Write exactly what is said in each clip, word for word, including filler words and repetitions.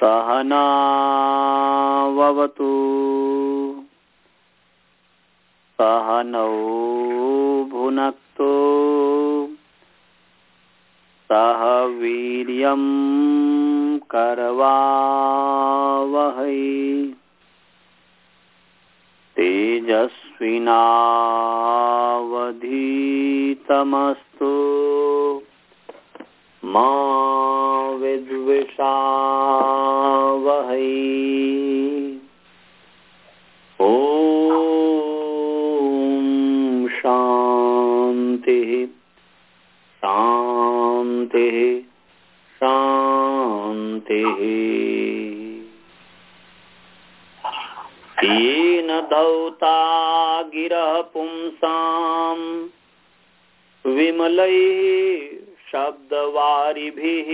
सहनावतु सहनौ भुनक्तु सह वीर्यं करवावहै तेजस्विनावधीतमस्तु मा विद्विषावहै। ओम शांति शांति शांति। येन धौता गिरः पुंसां विमलैः शब्दवारिभिः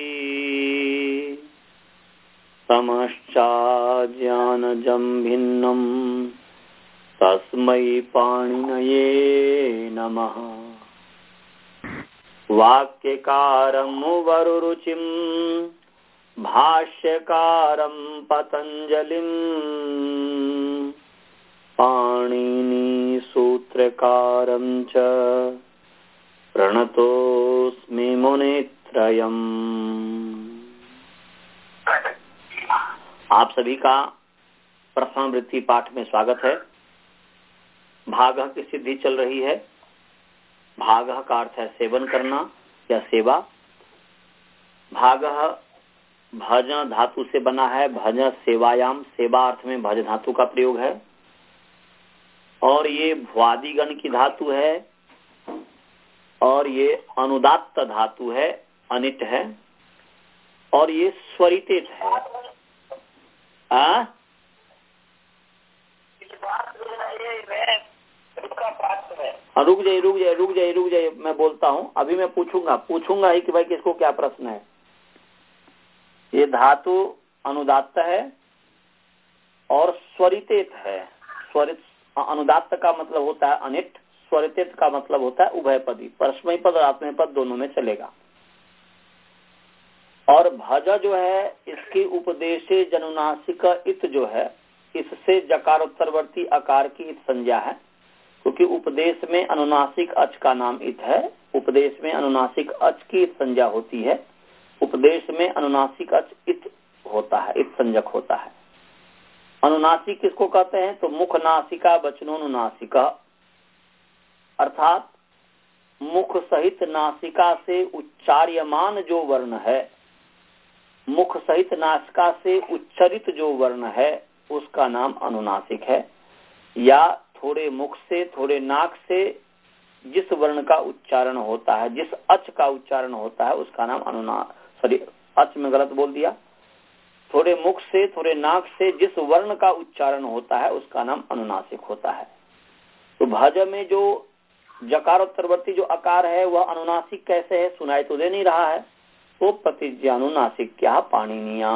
समश्चाज्ञानजं भिन्नं तस्मै पाणिनये नमः। वाक्यकारं वरुरुचिं भाष्यकारं पतञ्जलिं पाणिनि सूत्रकारं च प्रणतोस्मि मुनित्रयम्। आप सभी का प्रथमावृत्ति पाठ में स्वागत है। भागः की सिद्धि चल रही है। भागः का अर्थ है सेवन करना या सेवा। भागः भज धातु से बना है। भज सेवायाम, सेवा अर्थ में भज धातु का प्रयोग है। और ये भ्वादिगण की धातु है और ये अनुदात्त धातु है, अनिट है और ये स्वरितेत है। आ? रुक जाइए रुक जाइए रुक जाइए रुक जाइए मैं बोलता हूँ। अभी मैं पूछूंगा पूछूंगा ही कि भाई किसको क्या प्रश्न है। ये धातु अनुदात्त है और स्वरितेत है। स्वरित अनुदात्त का मतलब होता है अनिट, स्वरितेत का मतलब होता है उभयपदी। परस्मय पद और आत्मनेय पद दोनों में चलेगा। और भज जो है इसकी उपदेशे जनुनासिक इत जो है, इससे जकारोत्तरवर्ती आकार की इत संज्ञा है, क्योंकि उपदेश में अनुनासिक अच का नाम इत है। उपदेश में अनुनासिक अच की इत संज्ञा होती है। उपदेश में अनुनासिक अच इत होता है, इत संज्ञक होता है। अनुनासिक किसको कहते हैं? तो मुख नासिका वचनोनुनासिका, अर्थात मुख सहित नासिका से उच्चार्यमान जो वर्ण है, मुख सहित नासिका से उच्चरित जो वर्ण है उसका नाम अनुनासिक है। या थोड़े मुख से थोड़े नाक से जिस वर्ण का उच्चारण होता है, जिस अच का उच्चारण होता है उसका नाम अनुना सॉरी अच में गलत बोल दिया। थोड़े मुख से थोड़े नाक से जिस वर्ण का उच्चारण होता है उसका नाम अनुनासिक होता है। तो भज में जो जकारोत्तरवर्ती जो आकार है वह अनुनासिक कैसे है? सुनाई तो दे नहीं रहा है। तो प्रतिज्ञानुनासिक क्या पाणिनीया,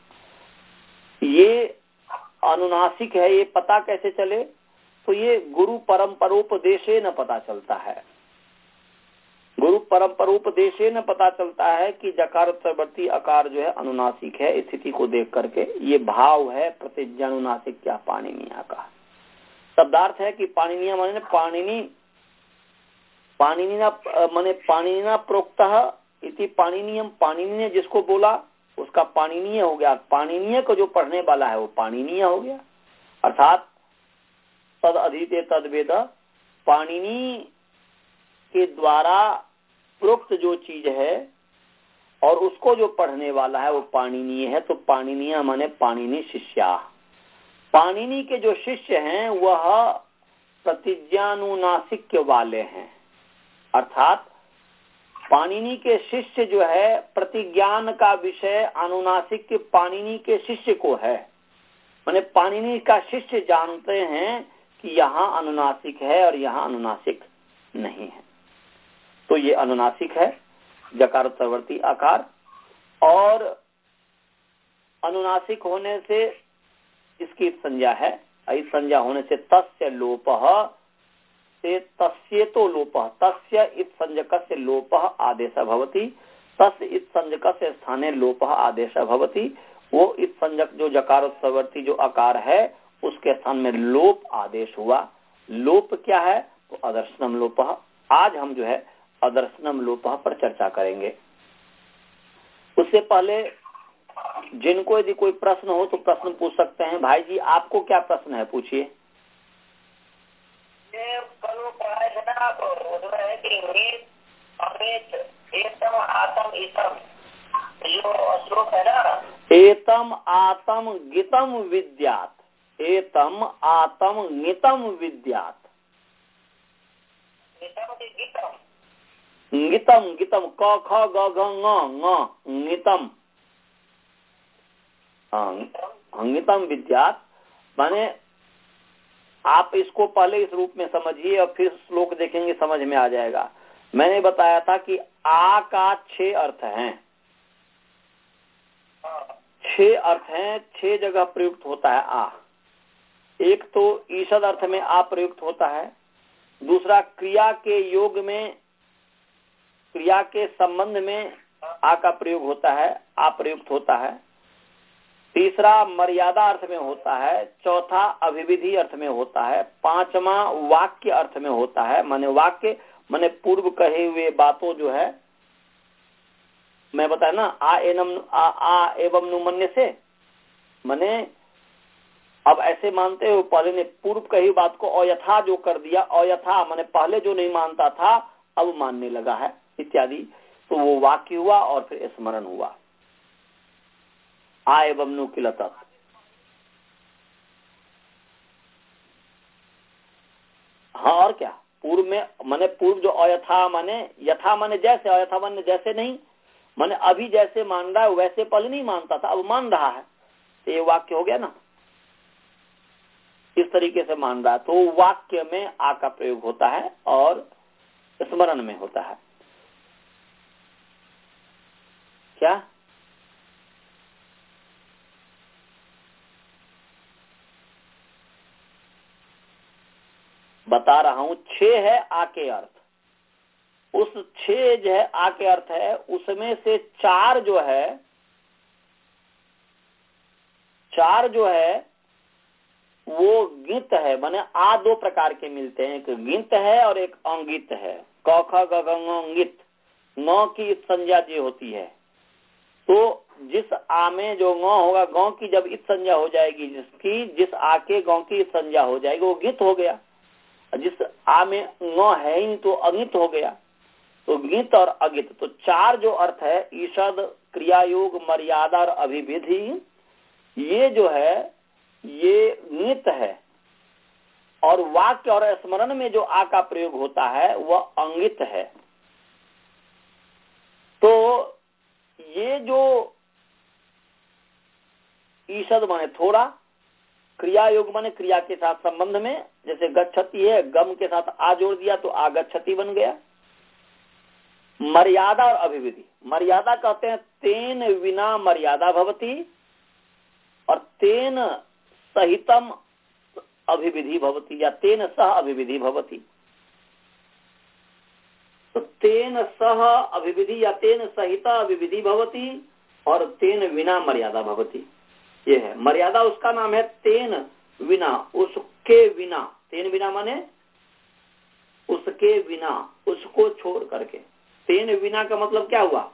ये अनुनासिक है। ये पता कैसे चले? तो ये गुरु परम्परोपदेशे न पता चलता है। गुरु परम्परोपदेशे न पता चलता है कि जकारोत्तरवर्ती आकार जो है अनुनासिक है। स्थिति को देख करके ये भाव है प्रतिज्ञानुनासिक क्या पाणिनीया का। शब्दार्थ है कि पाणिनीया माने पाणिनी, पाणिनीना माने पाणिनीना प्रोक्तः इति पाणिनीयम, पाणिनी ने जिसको बोला उसका पाणिनीय हो गया। पाणिनीय को जो पढ़ने वाला है वो पाणिनीय हो गया। अर्थात तद अधीते तद वेद, पाणिनी के द्वारा प्रोक्त जो चीज है और उसको जो पढ़ने वाला है वो पाणिनीय है। तो पाणिनीय माने पाणिनी शिष्या। पाणिनी के जो शिष्य हैं वह प्रतिज्ञानुनासिक वाले हैं। अर्थात पाणिनि के शिष्य जो है प्रतिज्ञान का विषय अनुनासिक के पाणिनि के शिष्य को है। माने पाणिनि का शिष्य जानते हैं कि यहाँ अनुनासिक है और यहाँ अनुनासिक नहीं है। तो ये अनुनासिक है जकारोत्तरवर्ती आकार। और अनुनासिक होने से इसकी संज्ञा है। इस संज्ञा होने से तस्य लोपः से तस्येतो लोपः, तस्य इत संज्ञकस्य लोपः आदेशः भवति। तस्य इत संज्ञकस्य स्थाने लोपः आदेशः भवति। वो इस संज्ञक जो जकारोत्तरवर्ती जो आकार है उसके स्थान में लोप आदेश हुआ। लोप क्या है? तो अदर्शनम लोप। आज हम जो है अदर्शनम लोप पर चर्चा करेंगे। उससे पहले जिनको यदि कोई प्रश्न हो तो प्रश्न पूछ सकते हैं। भाई जी आपको क्या प्रश्न है, पूछिए। कल वो पढ़ाए थे ना आप, उसमें है कि मीत, अमित, एतम, आतम, ईतम, जो श्लोक है ना, एतम आतम गीतम विद्यात, एतम आतम गीतम विद्यात, ईतम की गीतम, गीतम गीतम क ख ग घ ङ ङ गीतम, गीतम विद्यात माने आप इसको पहले इस रूप में समझिए और फिर श्लोक देखेंगे, समझ में आ जाएगा। मैंने बताया था कि आ का छह अर्थ हैं, छह अर्थ हैं, छह जगह प्रयुक्त होता है आ। एक तो ईषद अर्थ में आ प्रयुक्त होता है, दूसरा क्रिया के योग में, क्रिया के संबंध में आ का प्रयोग होता है, आ प्रयुक्त होता है, तीसरा मर्यादा अर्थ में होता है, चौथा अभिविधि अर्थ में होता है, पांचवा वाक्य अर्थ में होता है। माने वाक्य माने पूर्व कहे हुए बातों जो है, मैं बताया ना आ एनम आ, आ एवं नुमन्य से, माने अब ऐसे मानते हो पहले ने पूर्व कही बात को अयथा जो कर दिया, अयथा माने पहले जो नहीं मानता था अब मानने लगा है इत्यादि, तो वो वाक्य हुआ और फिर स्मरण हुआ। आ एवं नु किलत, हाँ और क्या, पूर्व में माने पूर्व जो अयथा माने यथा माने जैसे, अयथा माने जैसे नहीं, माने अभी जैसे मान रहा है वैसे पहले नहीं मानता था अब मान रहा है, तो ये वाक्य हो गया ना, इस तरीके से मान रहा है। तो वाक्य में आ का प्रयोग होता है और स्मरण में होता है। क्या बता रहा हूं, छह है आ के अर्थ, उस छह जो है आ के अर्थ है उसमें से चार जो है, चार जो है वो गित है। माने आ दो प्रकार के मिलते हैं, एक गित है और एक अंगित है। क ख ग घ ङ गित, नौ की संज्ञा जो होती है, तो जिस आ में जो ङ होगा, गांव की जब इत संज्ञा हो जाएगी, जिसकी जिस आ के गांव की संज्ञा हो जाएगी वो गित हो गया। जिस आ में ङ है ही तो अगित हो गया, तो गित और अगित, तो चार जो अर्थ है ईषद, क्रियायोग, मर्यादा और अभिविधि, ये जो है ये गित है। और वाक्य और स्मरण में जो आ का प्रयोग होता है वह अंगित है। तो ये जो ईषद माने थोड़ा, क्रिया योग माने क्रिया के साथ संबंध में, जैसे गच्छति है, गम के साथ आ जोड़ दिया तो आगच्छति बन गया। मर्यादा और अभिविधि, मर्यादा कहते हैं तेन विना मर्यादा भवति और तेन सहितम अभिविधि भवति या तेन सह अभिविधि भवति। तो तेन सह अभिविधि या तेन सहित अभिविधि भवति और तेन विना मर्यादा भवति, ये है। मर्यादा उसका नाम है तेन विना, उसके बिना, तेन बिना माने उसके बिना, उसको छोड़ करके। तेन विना का मतलब क्या हुआ?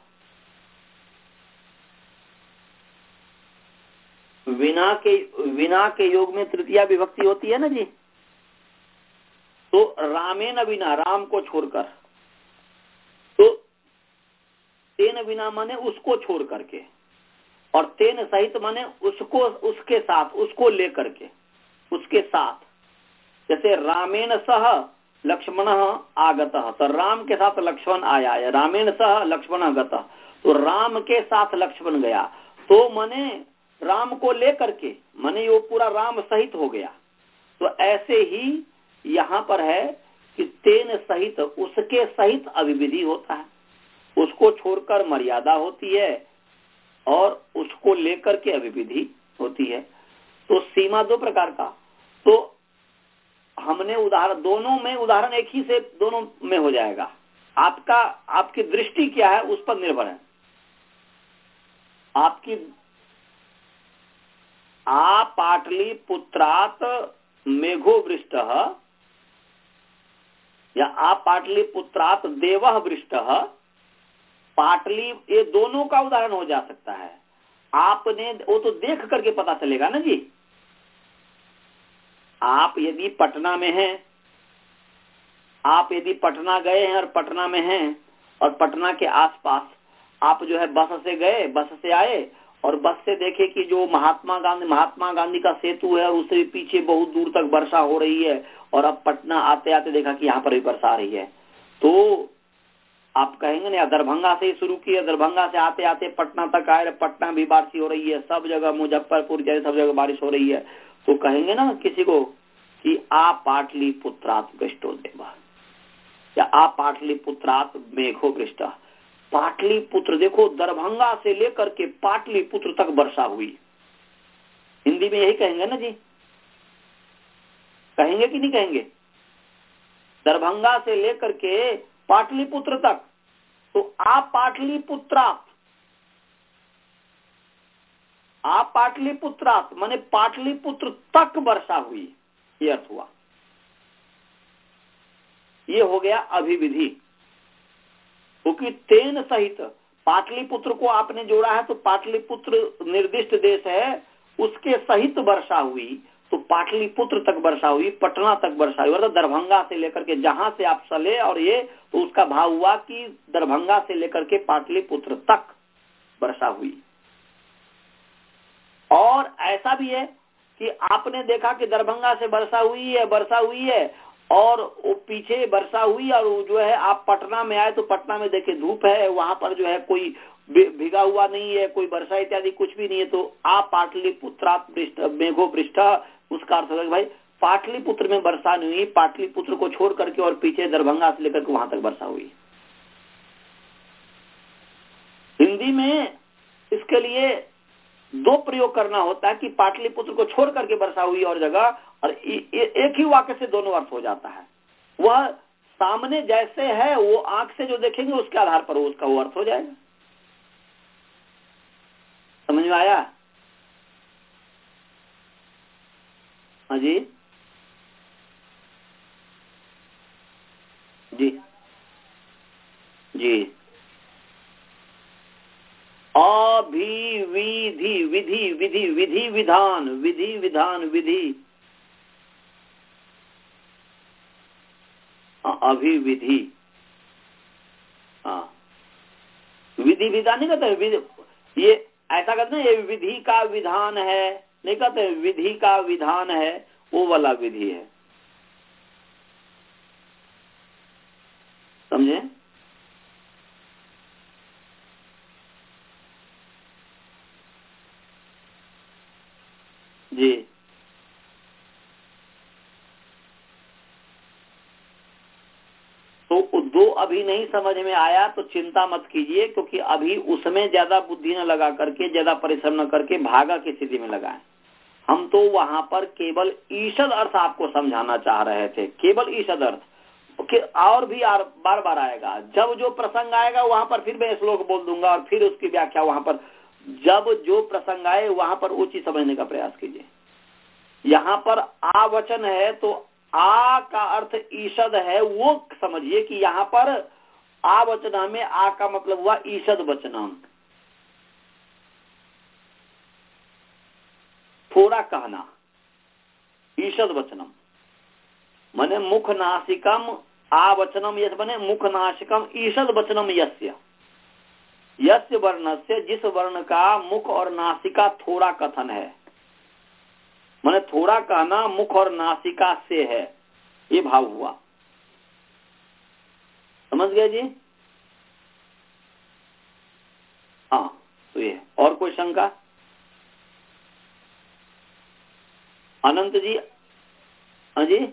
विना के, विना के योग में तृतीया विभक्ति होती है ना जी, तो रामेन विना, राम को छोड़कर, तो तेन विना माने उसको छोड़ करके, और तेन सहित माने उसको, उसके साथ, उसको लेकर के, उसके साथ। जैसे रामेन सह लक्ष्मण आगतः, तो राम के साथ लक्ष्मण आया है, रामेन सह लक्ष्मण गतः, तो राम के साथ लक्ष्मण गया, तो माने राम को लेकर के, माने वो पूरा राम सहित हो गया। तो ऐसे ही यहाँ पर है कि तेन सहित, उसके सहित अभिविधि होता है, उसको छोड़कर मर्यादा होती है और उसको लेकर के अभिविधि होती है। तो सीमा दो प्रकार का, तो हमने उदाहरण, दोनों में उदाहरण एक ही से दोनों में हो जाएगा। आपका, आपकी दृष्टि क्या है उस पर निर्भर है। आपकी आ पाटली पुत्रात मेघो वृष्टः या आ पाटली पुत्रात देवः वृष्टः, पाटली, ये दोनों का उदाहरण हो जा सकता है। आपने वो तो देख करके पता चलेगा ना जी। आप यदि पटना में हैं, आप यदि पटना गए हैं और पटना में हैं और पटना के आसपास आप जो है बस से गए, बस से आए और बस से देखे कि जो महात्मा गांधी महात्मा गांधी का सेतु है और उससे पीछे बहुत दूर तक वर्षा हो रही है, और अब पटना आते आते देखा कि यहाँ पर भी वर्षा आ रही है, तो आप कहेंगे ना, दरभंगा से ही शुरू किए, दरभंगा से आते आते पटना तक आए, पटना भी बारिश हो रही है, सब जगह मुजफ्फरपुर जैसे सब जगह बारिश हो रही है, तो कहेंगे ना किसी को कि आ पाटली पुत्रात वृष्टो देवा, या आ पाटली पुत्रात मेघो वृष्टा। पाटली पुत्र, देखो दरभंगा से लेकर के पाटली पुत्र तक वर्षा हुई। हिंदी में यही कहेंगे ना जी, कहेंगे कि नहीं कहेंगे? दरभंगा से लेकर के पाटलिपुत्र तक, तो आप पाटलिपुत्रात, आप पाटलिपुत्रात माने पाटलिपुत्र तक वर्षा हुई, ये अर्थ हुआ। ये हो गया अभिविधि, क्योंकि तेन सहित पाटलिपुत्र को आपने जोड़ा है, तो पाटलिपुत्र निर्दिष्ट देश है, उसके सहित वर्षा हुई, तो पाटलिपुत्र तक वर्षा हुई, पटना तक वर्षा हुई, अर्थात दरभंगा से लेकर के जहां से आप चले और ये, तो उसका भाव हुआ कि दरभंगा से लेकर के पाटलिपुत्र तक वर्षा हुई। और ऐसा भी है कि आपने देखा कि दरभंगा से वर्षा हुई है, वर्षा हुई है और वो पीछे वर्षा हुई, और जो है आप पटना में आए तो पटना में देखे धूप है, वहां पर जो है कोई भिगा हुआ नहीं है, कोई वर्षा इत्यादि कुछ भी नहीं है, तो आप पाटलिपुत्रात मेघो वृष्टा, उसका अर्थ है भाई पाटलिपुत्र में वर्षा नहीं हुई, पाटलिपुत्र को छोड़ करके और पीछे दरभंगा से लेकर के वहां तक वर्षा हुई। हिंदी में इसके लिए दो प्रयोग करना होता है कि पाटलिपुत्र को छोड़ करके वर्षा हुई और जगह, और एक ही वाक्य से दोनों अर्थ हो जाता है। वह सामने जैसे है वो आंख से जो देखेंगे उसके आधार पर उसका वो अर्थ हो जाएगा। समझ में आया? हाँ जी जी जी। अभिविधि, विधि विधि विधि विधान, विधि विधान विधि, अभिविधि, हाँ विधि विधान नहीं कहते, ये ऐसा कहते हैं ये विधि का विधान है, नहीं कहते विधि का विधान है, वो वाला विधि है। समझे? जी तो दो अभी नहीं समझ में आया तो चिंता मत कीजिए, क्योंकि अभी उसमें ज्यादा बुद्धि न लगा करके, ज्यादा परिश्रम न करके भागा की स्थिति में लगाए। हम तो वहां पर केवल ईषद अर्थ आपको समझाना चाह रहे थे, केवल ईषद अर्थ, और भी बार बार आएगा। जब जो प्रसंग आएगा वहां पर फिर मैं श्लोक बोल दूंगा और फिर उसकी व्याख्या वहां पर, जब जो प्रसंग आए वहां पर वो चीज समझने का प्रयास कीजिए। यहाँ पर आ वचन है तो आ का अर्थ ईषद है, वो समझिए कि यहाँ पर आ वचन में आ का मतलब हुआ ईषद वचनम, थोड़ा कहना, ईषद वचनम माने मुख नासिकम, आ वचनम यस बने मुख नासिकम ईषद वचनम यस्य, यस्य वर्णस्य, जिस वर्ण का मुख और नासिका थोड़ा कथन है, माने थोड़ा कहना मुख और नासिका से है, ये भाव हुआ। समझ गए जी? हाँ तो ये, और कोई शंका? अनंत जी? हाँ जी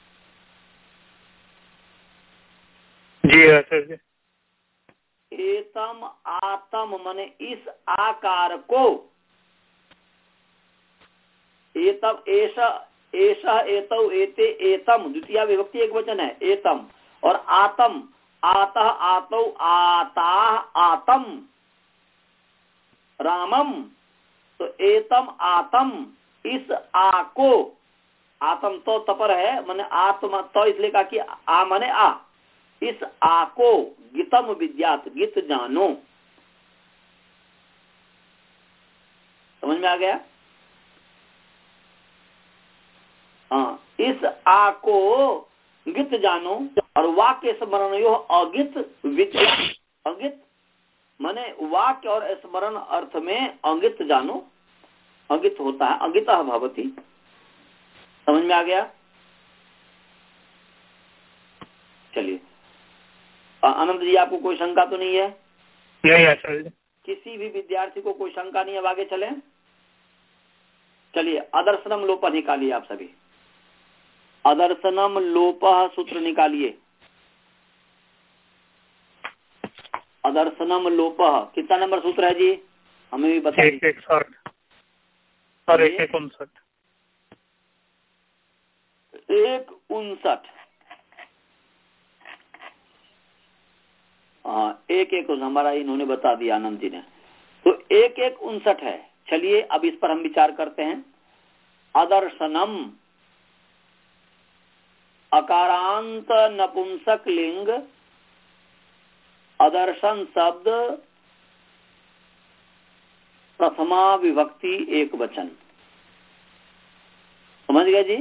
जी सर जी। एतम आतम माने इस आकार को, एतम एष एष एतौ एते एतम द्वितीय विभक्ति एक वचन है एतम, और आतम आतः आतौ आताह आतम रामम, तो एतम आतम इस आ को, आत्म तो तपर है माने आत्मा तो इसलिए कहा कि आ माने आ, इस आ को गीतम विद्यात, गीत जानो। समझ में आ गया? हाँ, इस आ को गीत जानो और वाक्य स्मरण यो अगित विद्या, अगित माने वाक्य और स्मरण अर्थ में अंगित जानो, अंगित होता है, अंगितः भवति। समझ में आ गया? चलिए, आनंद जी आपको कोई शंका तो नहीं है? नहीं है सर जी। किसी भी विद्यार्थी को कोई शंका नहीं है? अब आगे चले। चलिए, अदर्शनम लोप निकालिए आप सभी। अदर्शनम लोप सूत्र निकालिए। अदर्शनम लोप कितना नंबर सूत्र है जी? हमें भी बताइए। एक एक साठ और एक एक उनसठ। एक उनसठ। हाँ, एक एक हमारा इन्होंने बता दिया आनंद जी ने। तो एक एक उनसठ है। चलिए अब इस पर हम विचार करते हैं। अदर्शनम अकारांत नपुंसक लिंग, अदर्शन शब्द प्रथमा विभक्ति एक वचन। समझ गए जी?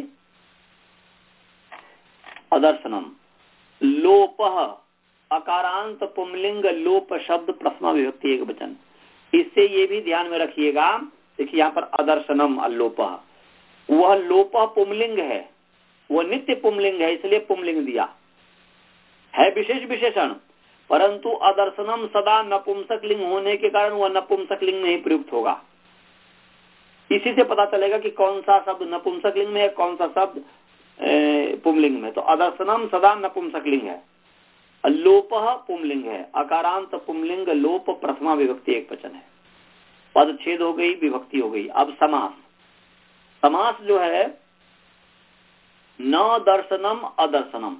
अदर्शनम लोप अकारांत पुमलिंग लोप शब्द प्रथमा विभक्ति एक वचन। इससे ये भी ध्यान में रखिएगा, देखिए यहाँ पर अदर्शनम अलोप, वह लोप पुमलिंग है, वह नित्य पुमलिंग है, इसलिए पुमलिंग दिया है, विशेष विशेषण। परंतु अदर्शनम सदा नपुंसक लिंग होने के कारण वह नपुंसक लिंग में ही प्रयुक्त होगा। इसी से पता चलेगा कि कौन सा शब्द नपुंसक लिंग में है, कौन सा शब्द पुमलिंग में। तो अदर्शनम सदा नपुंसक लिंग है, लोप पुमलिंग है, अकारांत पुमलिंग लोप प्रथमा विभक्ति एक वचन है। पद छेद हो गई, विभक्ति हो गई। अब समास। समास जो है न दर्शनम अदर्शनम,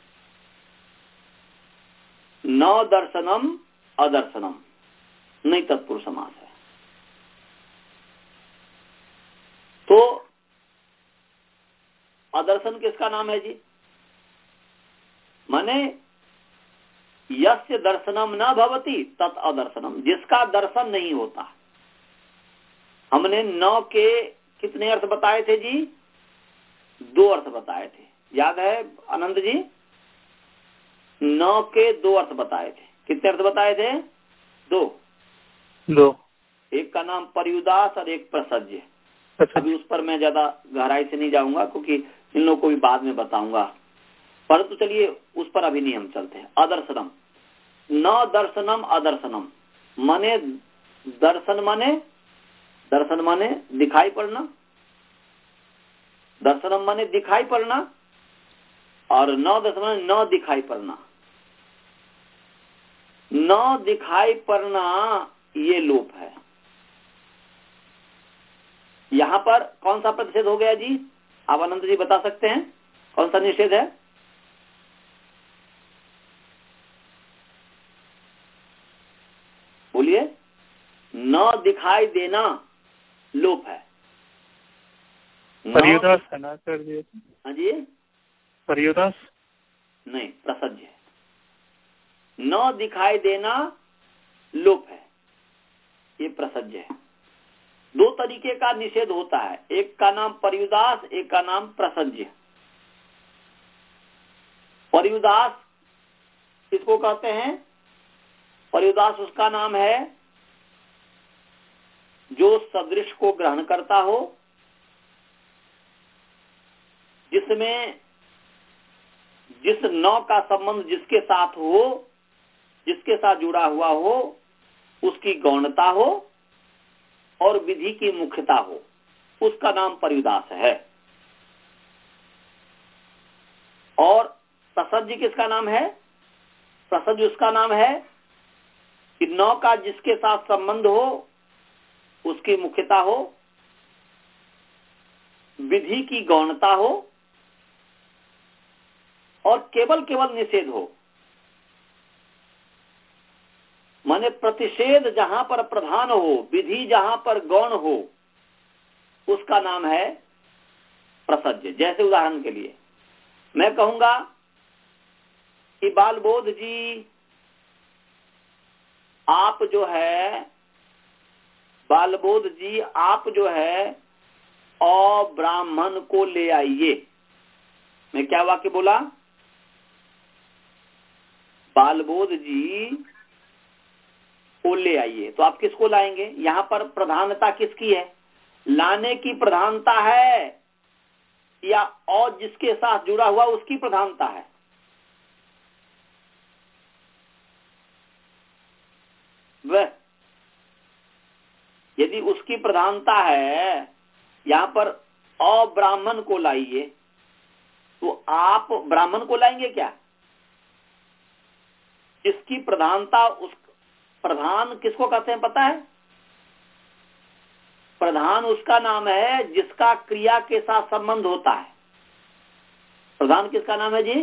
न दर्शनम अदर्शनम नहीं तत्पुरुष समास है। तो अदर्शन किसका नाम है जी? माने यस्य दर्शनम न भवति तत् अदर्शनम, जिसका दर्शन नहीं होता। हमने नौ के कितने अर्थ बताए थे जी? दो अर्थ बताए थे, याद है आनंद जी? नौ के दो अर्थ बताए थे। कितने अर्थ बताए थे? दो दो। एक का नाम पर्युदास और एक प्रसज्य। अच्छा। अभी उस पर मैं ज्यादा गहराई से नहीं जाऊंगा क्योंकि इन लोगों को भी बाद में बताऊंगा, परंतु चलिए उस पर अभी नहीं हम चलते हैं। अदर्शनम न दर्शनम अदर्शनम माने दर्शन माने दर्शन माने दिखाई पड़ना, दर्शनम माने दिखाई पड़ना, और न दर्शन माने न दिखाई पड़ना। न दिखाई पड़ना ये लोप है। यहां पर कौन सा प्रतिषेध हो गया जी? आप अनंत जी बता सकते हैं कौन सा निषेध है? बोलिए। न दिखाई देना लोप है। पर्युदास है ना सर जी? हाँ जी, पर्युदास नहीं, प्रसज्य है। न दिखाई देना लोप है, ये प्रसज्य है। दो तरीके का निषेध होता है, एक का नाम पर्युदास, एक का नाम प्रसज्य। पर्युदास किसको कहते हैं? पर्युदास उसका नाम है जो सदृश को ग्रहण करता हो, जिसमें जिस नौ का संबंध जिसके साथ हो, जिसके साथ जुड़ा हुआ हो, उसकी गौणता हो और विधि की मुख्यता हो, उसका नाम पर्युदास है। और प्रसज्य किसका नाम है? प्रसज्य उसका नाम है कि नौ का जिसके साथ संबंध हो, उसकी मुख्यता हो, विधि की गौणता हो और केवल केवल निषेध हो। माने प्रतिषेध जहां पर प्रधान हो, विधि जहां पर गौण हो, उसका नाम है प्रसज्य। जैसे उदाहरण के लिए मैं कहूंगा कि बालबोध जी आप जो है बालबोध जी आप जो है अब्राह्मण को ले आइए। मैं क्या वाक्य बोला? बालबोध जी को ले आइए। तो आप किसको लाएंगे? यहां पर प्रधानता किसकी है? लाने की प्रधानता है या और जिसके साथ जुड़ा हुआ उसकी प्रधानता है? वह यदि उसकी प्रधानता है, यहां पर अब्राह्मण को लाइए, तो आप ब्राह्मण को लाएंगे क्या? इसकी प्रधानता, उस प्रधान किसको कहते हैं पता है? प्रधान उसका नाम है जिसका क्रिया के साथ संबंध होता है। प्रधान किसका नाम है जी?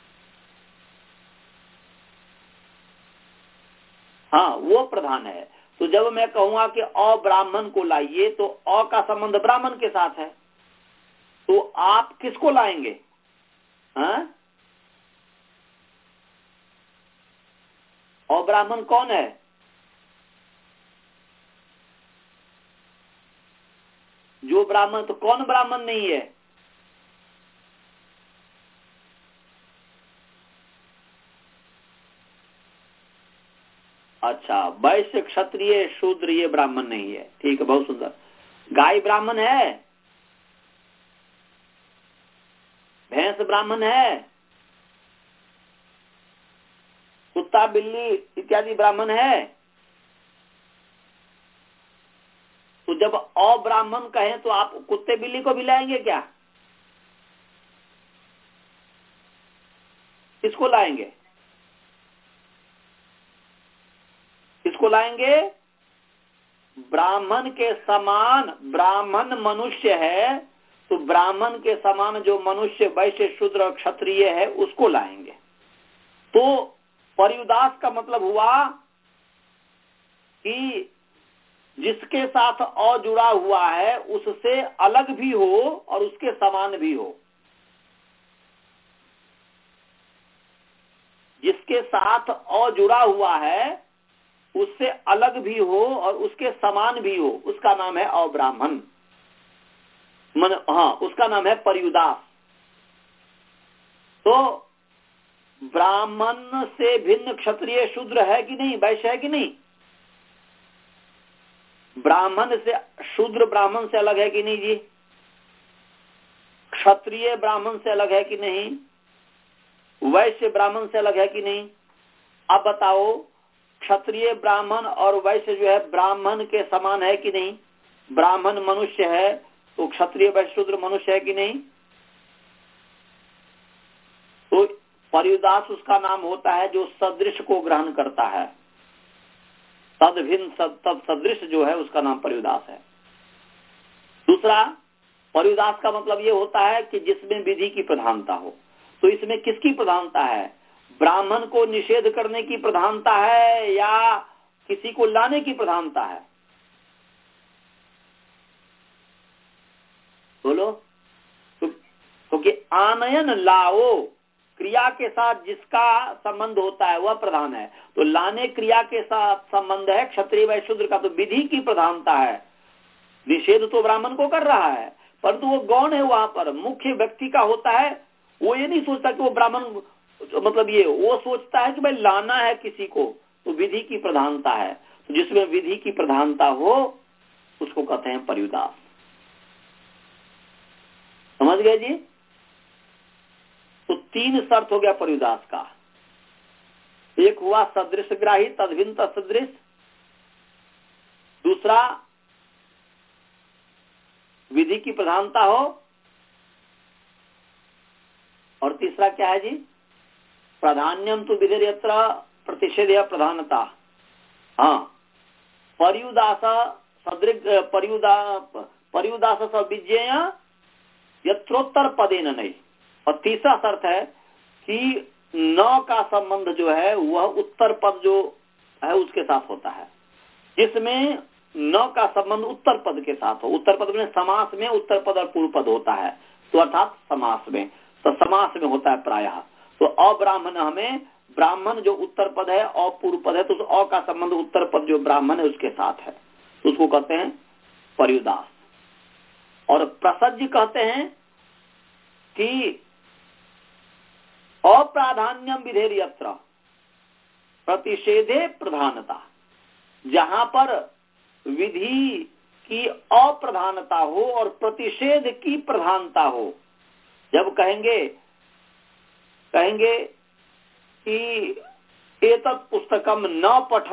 हाँ, वो प्रधान है। तो जब मैं कहूंगा कि अब्राह्मण को लाइए, तो अ का संबंध ब्राह्मण के साथ है, तो आप किसको लाएंगे? हाँ, अब्राह्मण कौन है? जो ब्राह्मण, तो कौन ब्राह्मण नहीं है? अच्छा, वैश्य क्षत्रिय शूद्र ये ब्राह्मण नहीं है। ठीक है, बहुत सुंदर। गाय ब्राह्मण है? भैंस ब्राह्मण है? कुत्ता बिल्ली इत्यादि ब्राह्मण है? तो जब अब्राह्मण कहें तो आप कुत्ते बिल्ली को भी लाएंगे क्या? किसको लाएंगे? किसको लाएंगे? ब्राह्मण के समान ब्राह्मण मनुष्य है, तो ब्राह्मण के समान जो मनुष्य वैश्य शूद्र और क्षत्रिय है उसको लाएंगे। तो पर्युदास का मतलब हुआ कि जिसके साथ अ जुड़ा हुआ है उससे अलग भी हो और उसके समान भी हो। जिसके साथ अ जुड़ा हुआ है उससे अलग भी हो और उसके समान भी हो, उसका नाम है अब्राह्मण। मन हाँ, उसका नाम है पर्युदास। तो ब्राह्मण से भिन्न क्षत्रिय शूद्र है कि नहीं? वैश्य है कि नहीं? ब्राह्मण से शूद्र ब्राह्मण से अलग है कि नहीं जी? क्षत्रिय ब्राह्मण से अलग है कि नहीं? वैश्य ब्राह्मण से अलग है कि नहीं? अब बताओ, क्षत्रिय ब्राह्मण और वैश्य जो है ब्राह्मण के समान है कि नहीं? ब्राह्मण मनुष्य है तो क्षत्रिय वैश्य शूद्र मनुष्य है कि नहीं? तो पर्युदास उसका नाम होता है जो सदृश को ग्रहण करता है। तदभिन्न तद सदृश जो है उसका नाम पर्युदास है। दूसरा, पर्युदास का मतलब ये होता है कि जिसमें विधि की प्रधानता हो। तो इसमें किसकी प्रधानता है? ब्राह्मण को निषेध करने की प्रधानता है या किसी को लाने की प्रधानता है? बोलो। क्योंकि तो आनयन लाओ क्रिया के साथ जिसका संबंध होता है वह प्रधान है। तो लाने क्रिया के साथ संबंध है क्षत्रिय वैश्य शूद्र का, तो विधि की प्रधानता है। निषेध तो ब्राह्मण को कर रहा है, परंतु वो गौण है, वहां पर मुख्य व्यक्ति का होता है। वो ये नहीं सोचता कि वो ब्राह्मण, मतलब ये वो सोचता है कि भाई लाना है किसी को, तो विधि की प्रधानता है। तो जिसमें विधि की प्रधानता हो उसको कहते हैं पर्युदास। समझ गए जी? तो तीन शर्त हो गया पर्युदास का। एक हुआ सदृश ग्राही, तदभिन्न तत्सदृश। दूसरा, विधि की प्रधानता हो। और तीसरा क्या है जी? प्राधान्यम तो विधि यत्र प्रतिषेध प्रधानता। हाँ, पर्युदास सदृग पर्युदा पर्युदास विज्ञेय यत्रोत्तर पदेन नहीं। और तीसरा शर्त है कि न का संबंध जो है वह उत्तर पद जो है उसके साथ होता है। जिसमें न का संबंध उत्तर पद के साथ हो। उत्तर पद में समास में उत्तर पद और पूर्व पद होता है, तो अर्थात समास में, तो समास में होता है प्रायः। तो अब्राह्मण हमें ब्राह्मण जो उत्तर पद है और पूर्व पद है, तो उस अ का संबंध उत्तर पद जो ब्राह्मण है उसके साथ है, तो उसको कहते हैं पर्युदास। और प्रसज्य कहते हैं कि अप्राधान्यम विधेर यत्र प्रतिषेधे प्रधानता, जहां पर विधि की अप्रधानता हो और प्रतिषेध की प्रधानता हो। जब कहेंगे कहेंगे कि एतत् पुस्तकम न पठ,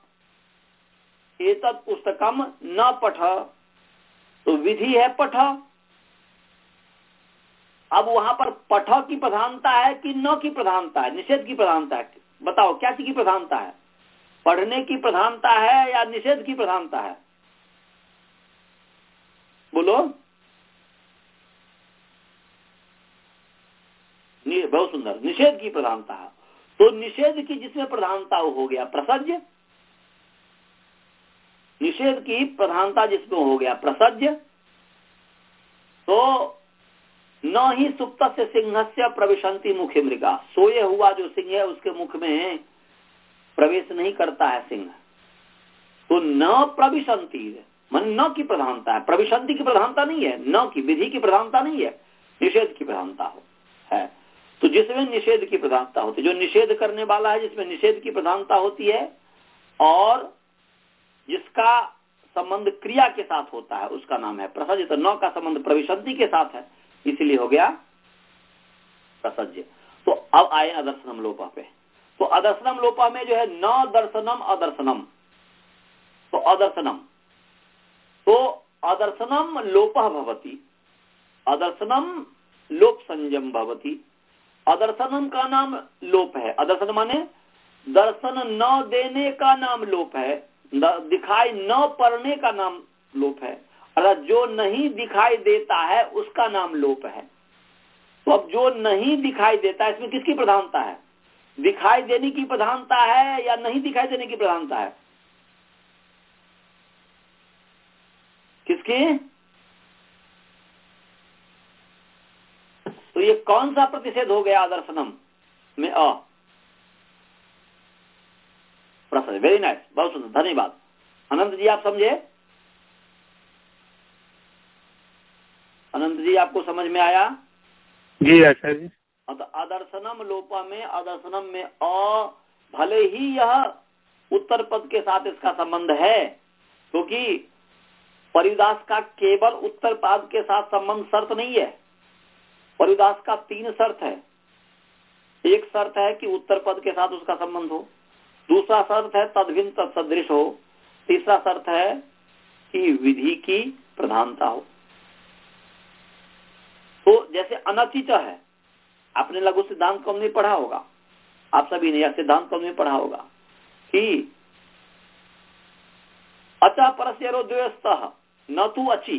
एतत् पुस्तकम न पठ, तो विधि है पठ। अब वहां पर पठ की प्रधानता है कि न की प्रधानता है, निषेध की प्रधानता है? बताओ क्या चीज की प्रधानता है? पढ़ने की प्रधानता है या निषेध की प्रधानता है? बोलो। बहुत सुंदर, निषेध की प्रधानता है। तो निषेध की जिसमें प्रधानता हो गया प्रसज्य, निषेध की प्रधानता जिसमें हो गया प्रसज्य, तो न ही सुप्त से सिंहस्य प्रविशंति मुखे मृगा, सोए हुआ जो सिंह है उसके मुख में प्रवेश नहीं करता है सिंह। तो न प्रविशंति मन न की प्रधानता है, प्रविशंति की प्रधानता नहीं है, न की विधि की प्रधानता नहीं है, निषेध की प्रधानता हो है। तो जिसमें निषेध की प्रधानता होती है, जो निषेध करने वाला है जिसमें निषेध की प्रधानता होती है और जिसका संबंध क्रिया के साथ होता है उसका नाम है प्रसज्य। तो न का संबंध प्रविशंति के साथ है, इसलिए हो गया प्रसज्य। तो अब आए अदर्शनम लोपा पे। तो अदर्शनम लोपा में जो है न दर्शनम अदर्शनम, तो अदर्शनम, तो अदर्शनम लोपः भवति, अदर्शनम लोप संयम भवति। अदर्शनम का नाम लोप है। अदर्शन माने दर्शन न देने का नाम लोप है, दिखाई न पड़ने का नाम लोप है, अर्थात जो नहीं दिखाई देता है उसका नाम लोप है। तो अब जो नहीं दिखाई देता है इसमें किसकी प्रधानता है? दिखाई देने की प्रधानता है या नहीं दिखाई देने की प्रधानता है? किसकी? तो ये कौन सा प्रतिषेध हो गया आदर्शनम में? अ प्रसन्न। वेरी नाइस, बहुत सुंदर, धन्यवाद। अनंत जी आप समझे? अनंत जी आपको समझ में आया? जी आचार्य जी। तो आदर्शनम लोपा में, आदर्शनम में अ भले ही यह उत्तर पद के साथ इसका संबंध है, क्योंकि तो परिदास का केवल उत्तर पद के साथ संबंध शर्त नहीं है। परिदास का तीन शर्त है। एक शर्त है कि उत्तर पद के साथ उसका संबंध हो, दूसरा शर्त है तद्भिन्न तत्सदृश हो, तीसरा शर्त है कि विधि की प्रधानता हो। तो जैसे अनचित है, आपने लघु सिद्धांत कौन में पढ़ा होगा, आप सभी ने यह सिद्धांत कौन में पढ़ा होगा कि अचा परस्यरो द्वयस्तः न तू अची।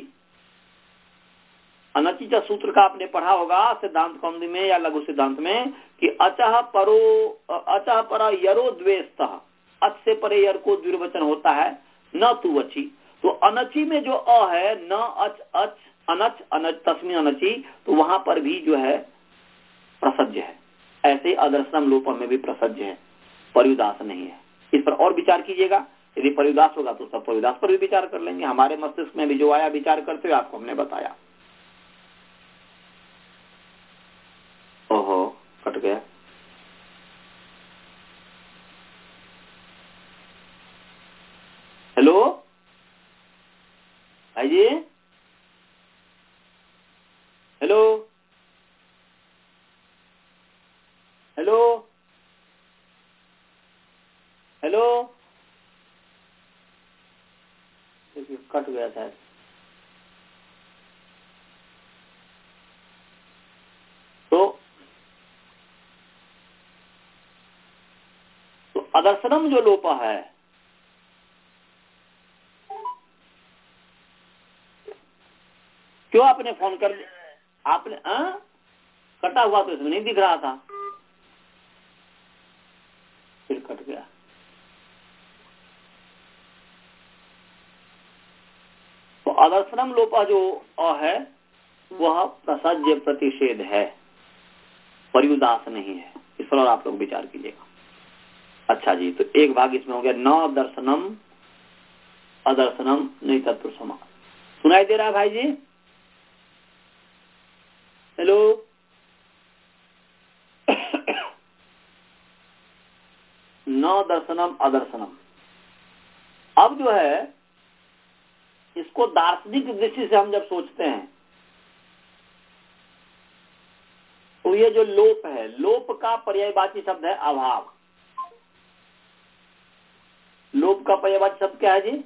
अनचित सूत्र का आपने पढ़ा होगा सिद्धांत कौमुदी में या लघु सिद्धांत में कि अचह परो अचह पर यरो द्वेस्तः, अच से परे यर को द्विवचन होता है न तू अची। तो अनची में जो अ है न अच अच अनच अनच तस्मीन अनची, तो वहां पर भी जो है प्रसज्य है। ऐसे अदर्शनम लोपम में भी प्रसज्य है, पर्युदास नहीं है। इस पर और विचार कीजिएगा। यदि पर्युदास होगा तो सब पर्युदास पर भी विचार कर लेंगे। हमारे मस्तिष्क में भी जो आया विचार करते हुए आपको हमने बताया। ओहो कट गया। हेलो आइए। हेलो हेलो हेलो कट गया शायद। तो तो अदर्शनम जो लोपा है, क्यों आपने फोन कर आपने आ? कटा हुआ तो इसमें नहीं दिख रहा था, फिर कट गया। अदर्शनम लोपा जो अ है वह प्रसज्य प्रतिषेध है, पर्युदास नहीं है। इस पर आप लोग विचार कीजिएगा। अच्छा जी, तो एक भाग इसमें हो गया न दर्शनम अदर्शनम नहीं तत्पुरुष समास। सुनाई दे रहा है भाई जी? हेलो न दर्शनम अदर्शनम। अब जो है इसको दार्शनिक दृष्टि से हम जब सोचते हैं तो ये जो लोप है, लोप का पर्यायवाची शब्द है अभाव। लोप का पर्यायवाची शब्द क्या है जी?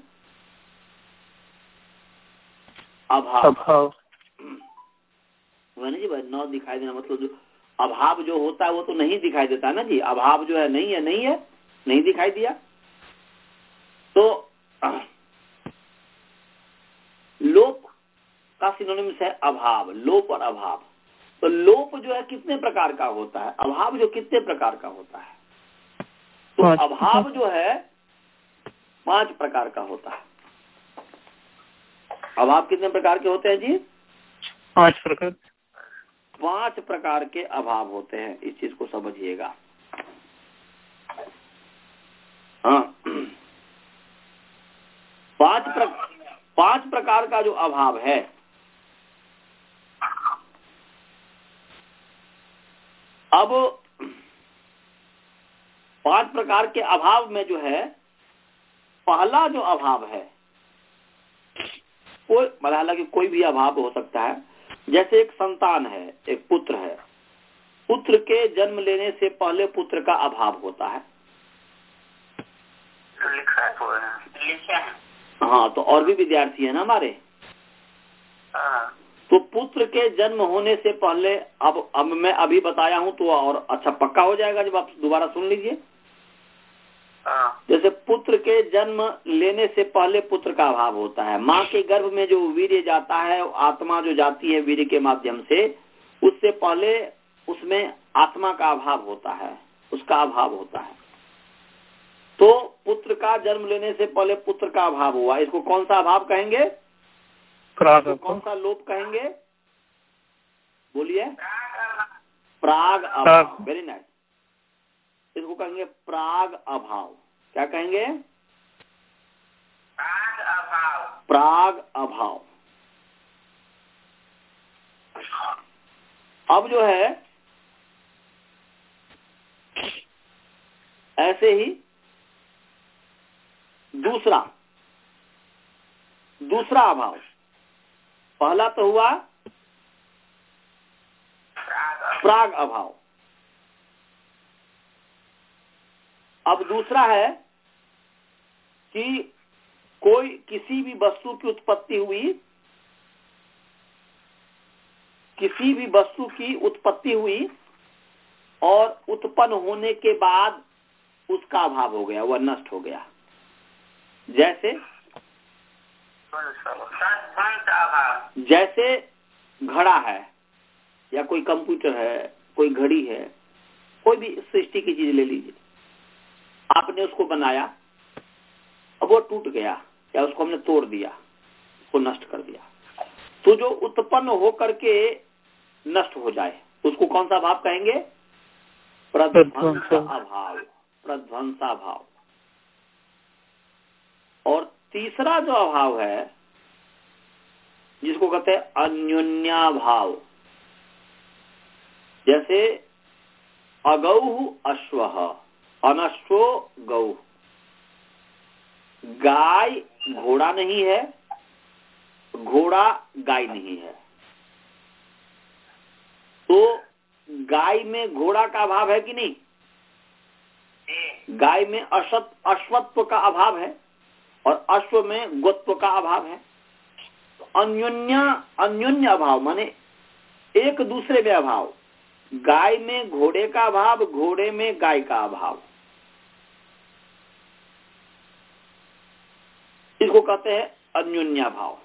अभाव। अभाव जी भाई, न दिखाई देना मतलब जो अभाव जो होता है वो तो नहीं दिखाई देता ना जी। अभाव जो है नहीं है, नहीं है, नहीं दिखाई दिया। तो लोप का सिनोनिम्स है अभाव, लोप और अभाव। तो लोप जो है कितने प्रकार का होता है, अभाव जो कितने प्रकार का होता है? तो अभाव जो है पांच प्रकार का होता है। अभाव कितने प्रकार के होते हैं जी? पांच प्रकार पांच प्रकार के अभाव होते हैं। इस चीज को समझिएगा। हाँ, पांच प्र, पांच प्रकार का जो अभाव है अब पांच प्रकार के अभाव में जो है पहला जो अभाव है कोई मतलब हालांकि कोई भी अभाव हो सकता है। जैसे एक संतान है, एक पुत्र है, पुत्र के जन्म लेने से पहले पुत्र का अभाव होता है। लिखा है, लिखा है। हाँ, तो और भी विद्यार्थी है ना हमारे। हाँ। तो पुत्र के जन्म होने से पहले अब अब मैं अभी बताया हूँ तो और अच्छा पक्का हो जाएगा जब आप दोबारा सुन लीजिए। जैसे पुत्र के जन्म लेने से पहले पुत्र का अभाव होता है। माँ के गर्भ में जो वीर्य जाता है, आत्मा जो जाती है वीर्य के माध्यम से, उससे पहले उसमें आत्मा का अभाव होता है, उसका अभाव होता है। तो पुत्र का जन्म लेने से पहले पुत्र का अभाव हुआ, इसको कौन सा अभाव कहेंगे? प्राग। कौन सा लोप कहेंगे? बोलिए। प्राग अभाव। Very nice. इसको कहेंगे प्राग अभाव। क्या कहेंगे? प्राग अभाव। प्राग अभाव। अब जो है ऐसे ही दूसरा दूसरा अभाव, पहला तो हुआ प्राग अभाव। अब दूसरा है कि कोई किसी भी वस्तु की उत्पत्ति हुई, किसी भी वस्तु की उत्पत्ति हुई और उत्पन्न होने के बाद उसका अभाव हो गया, वह नष्ट हो गया। जैसे जैसे घड़ा है या कोई कंप्यूटर है, कोई घड़ी है, कोई भी सृष्टि की चीज ले लीजिए। आपने उसको बनाया, अब वो टूट गया या उसको हमने तोड़ दिया, उसको नष्ट कर दिया। तो जो उत्पन्न हो करके नष्ट हो जाए उसको कौन सा भाव कहेंगे? प्रध्वंस अभाव। प्रध्वंसा भाव। और तीसरा जो अभाव है जिसको कहते हैं अन्योन्याभाव। जैसे अगौः अश्वः, अनश्वो गौ। गाय घोड़ा नहीं है, घोड़ा गाय नहीं है। तो गाय में घोड़ा का अभाव है कि नहीं? गाय में अश्वत्व अश्वत्व का अभाव है और अश्व में गोत्व का अभाव है। तो अन्योन्य अन्योन्य अभाव माने एक दूसरे में अभाव। गाय में घोड़े का अभाव, घोड़े में गाय का अभाव, इसको कहते हैं अन्योन्याभाव।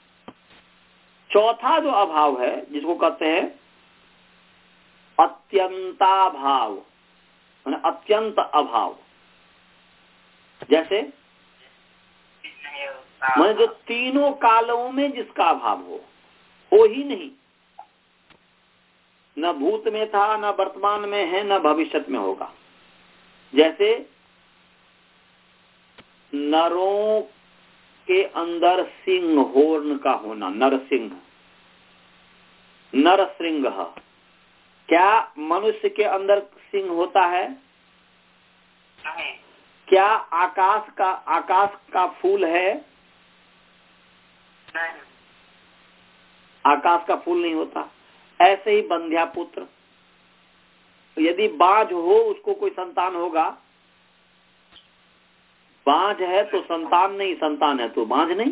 चौथा जो अभाव है जिसको कहते हैं अत्यंताभाव, माने अत्यंत अभाव। जैसे मैं जो तीनों कालों में जिसका अभाव हो, हो ही नहीं, न भूत में था, न वर्तमान में है, न भविष्य में होगा। जैसे नरों के अंदर सिंह होर्न का होना, नरसिंह, नरसिंह, क्या मनुष्य के अंदर सिंह होता है? नहीं। क्या आकाश का आकाश का फूल है? नहीं। आकाश का फूल नहीं होता। ऐसे ही बंध्या पुत्र, यदि बाँझ हो उसको कोई संतान होगा? बाँझ है तो संतान नहीं, संतान है तो बाँझ नहीं।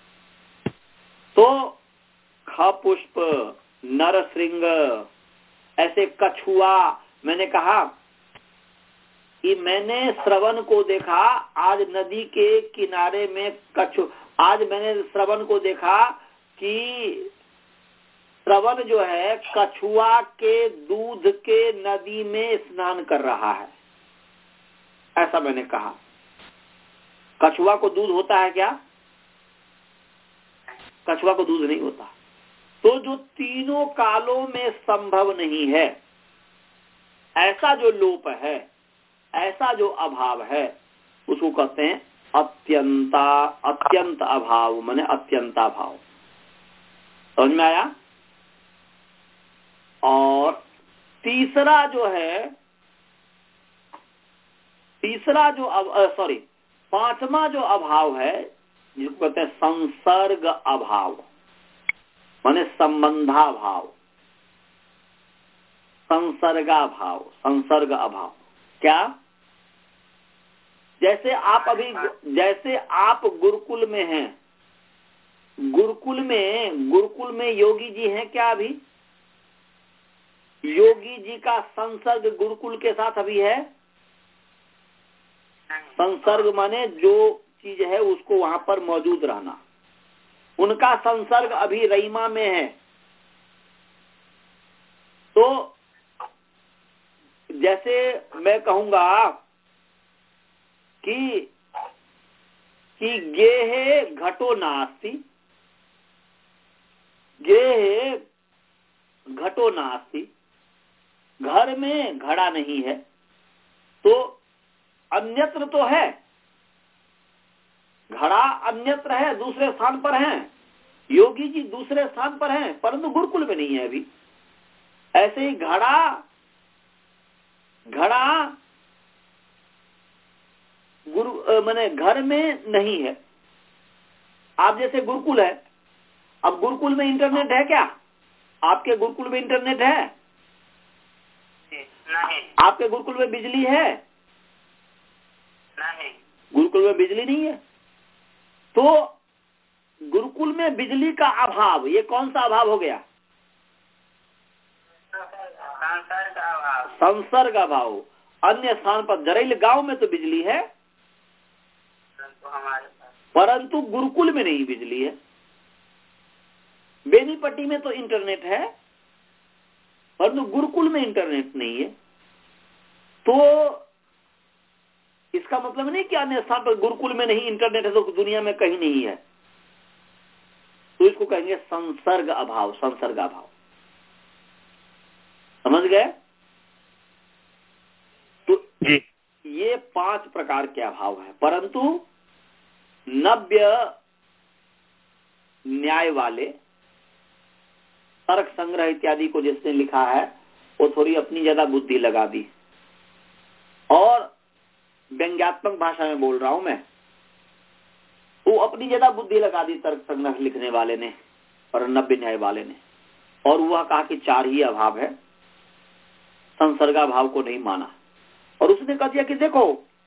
तो ख पुष्प, नरसिंह, ऐसे कछुआ। मैंने कहा कि मैंने श्रवण को देखा, आज नदी के किनारे में कछु आज मैंने श्रवण को देखा कि श्रवण जो है कछुआ के दूध के नदी में स्नान कर रहा है, ऐसा मैंने कहा। कछुआ को दूध होता है क्या? कछुआ को दूध नहीं होता। तो जो तीनों कालों में संभव नहीं है, ऐसा जो लोप है, ऐसा जो अभाव है, उसको कहते हैं अत्यंता अत्यंत अभाव, माने अत्यंता भाव। समझ में आया? और तीसरा जो है, तीसरा जो सॉरी पांचवा जो अभाव है, जिसको कहते हैं संसर्ग अभाव, माने संबंधा भाव, संसर्गा भाव, संसर्ग अभाव। क्या? जैसे आप अभी, जैसे आप गुरुकुल में हैं, गुरुकुल में गुरुकुल में योगी जी हैं क्या? अभी योगी जी का संसर्ग गुरुकुल के साथ अभी है? संसर्ग माने जो चीज है उसको वहां पर मौजूद रहना। उनका संसर्ग अभी रईमा में है। तो जैसे मैं कहूंगा कि कि गेहे घटो नास्ति, गेहे घटो नास्ति, घर में घड़ा नहीं है, तो अन्यत्र तो है, घड़ा अन्यत्र है, दूसरे स्थान पर है, योगी जी दूसरे स्थान पर हैं, परंतु गुरुकुल में नहीं है अभी। ऐसे ही घड़ा घड़ा गुरु माने घर में नहीं है। आप जैसे गुरुकुल है, अब गुरुकुल में इंटरनेट है क्या? आपके गुरुकुल में इंटरनेट है? नहीं। आपके गुरुकुल में बिजली है? नहीं। गुरुकुल में बिजली नहीं है। तो गुरुकुल में बिजली का अभाव, ये कौन सा अभाव हो गया? संसर्ग अभाव। संसर्ग अभाव। अन्य स्थान पर जरैल गांव में तो बिजली है, परंतु हमारे पास परंतु गुरुकुल में नहीं बिजली है। बेनीपट्टी में तो इंटरनेट है, परंतु गुरुकुल में इंटरनेट नहीं है। तो इसका मतलब नहीं कि अन्य स्थान पर, गुरुकुल में नहीं इंटरनेट है तो दुनिया में कहीं नहीं है। तो इसको कहेंगे संसर्ग अभाव, संसर्ग अभाव। समझ गए? तो ये पांच प्रकार के अभाव है। परंतु नव्य न्याय वाले, तर्क संग्रह इत्यादि को जिसने लिखा है, वो थोड़ी अपनी ज्यादा बुद्धि लगा दी, और व्यंग्यात्मक भाषा में बोल रहा हूं मैं, वो अपनी ज्यादा बुद्धि लगा दी तर्क संग्रह लिखने वाले ने और नव्य न्याय वाले ने, और वह कहा कि चार ही अभाव है, संसर्गा भाव को नहीं माना। और उसने कह दिया कि देखो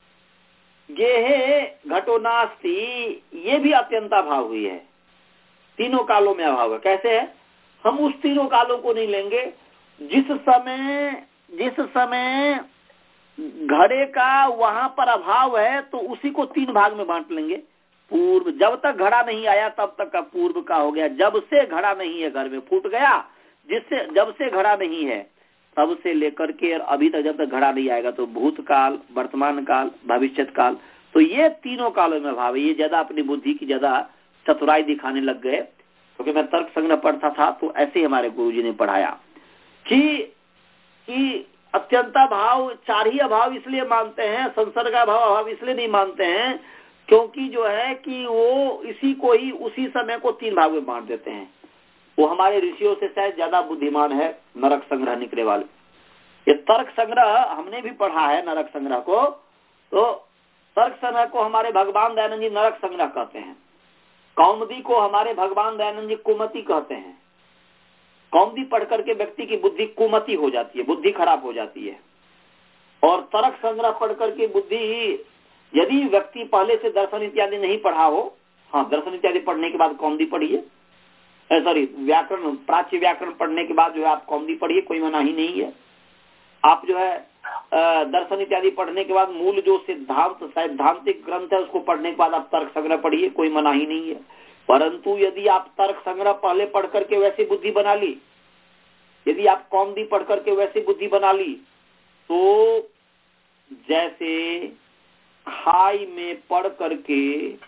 गेहे घटो नास्ति, ये भी अत्यंता भाव हुई है, तीनों कालों में अभाव है। कैसे है? हम उस तीनों कालों को नहीं लेंगे जिस समय जिस समय घड़े का वहां पर अभाव है, तो उसी को तीन भाग में बांट लेंगे। पूर्व, जब तक घड़ा नहीं आया तब तक का पूर्व का हो गया, जब से घड़ा नहीं है घर में फूट गया, जिससे जब से घड़ा नहीं है तब से लेकर के अभी तक जब तक घड़ा नहीं आएगा, तो भूतकाल, वर्तमान काल, भविष्यत काल, तो ये तीनों कालों में अभाव है। ये ज्यादा अपनी बुद्धि की ज्यादा चतुराई दिखाने लग गए, क्योंकि मैं तर्क संग्रह पढ़ता था तो ऐसे ही हमारे गुरुजी ने पढ़ाया कि कि अत्यंता भाव चार ही अभाव इसलिए मानते हैं, संसर्ग का भाव अभाव इसलिए नहीं मानते हैं क्योंकि जो है कि वो इसी को ही उसी समय को तीन भाग में बांट देते हैं। वो हमारे ऋषियों से शायद ज्यादा बुद्धिमान है नरक संग्रह निकले वाले। ये तर्क संग्रह हमने भी पढ़ा है नरक संग्रह को, तो तर्क संग्रह को हमारे भगवान दयानंद जी नरक संग्रह कहते हैं। कौमुदी को हमारे भगवान दयानंद जी कुमति कहते हैं। कौमुदी पढ़ करके व्यक्ति की बुद्धि कुमति हो जाती है, बुद्धि खराब हो जाती है। और तर्क संग्रह पढ़ करके बुद्धि, यदि व्यक्ति पहले से दर्शन इत्यादि नहीं पढ़ा हो, हाँ दर्शन इत्यादि पढ़ने के बाद कौमुदी पढ़िए, सॉरी व्याकरण प्राच्य व्याकरण पढ़ने के बाद जो है आप कौमुदी पढ़िए, कोई मना ही नहीं है। आप जो है दर्शन इत्यादि पढ़ने के बाद मूल जो सिद्धांत सैद्धांतिक ग्रंथ है उसको पढ़ने के बाद आप तर्क संग्रह पढ़िए, कोई मना ही नहीं है। परंतु यदि आप तर्क संग्रह पहले पढ़ करके वैसी बुद्धि बना ली, यदि आप कौमुदी पढ़ करके वैसी बुद्धि बना ली, तो जैसे खाई में पढ़ करके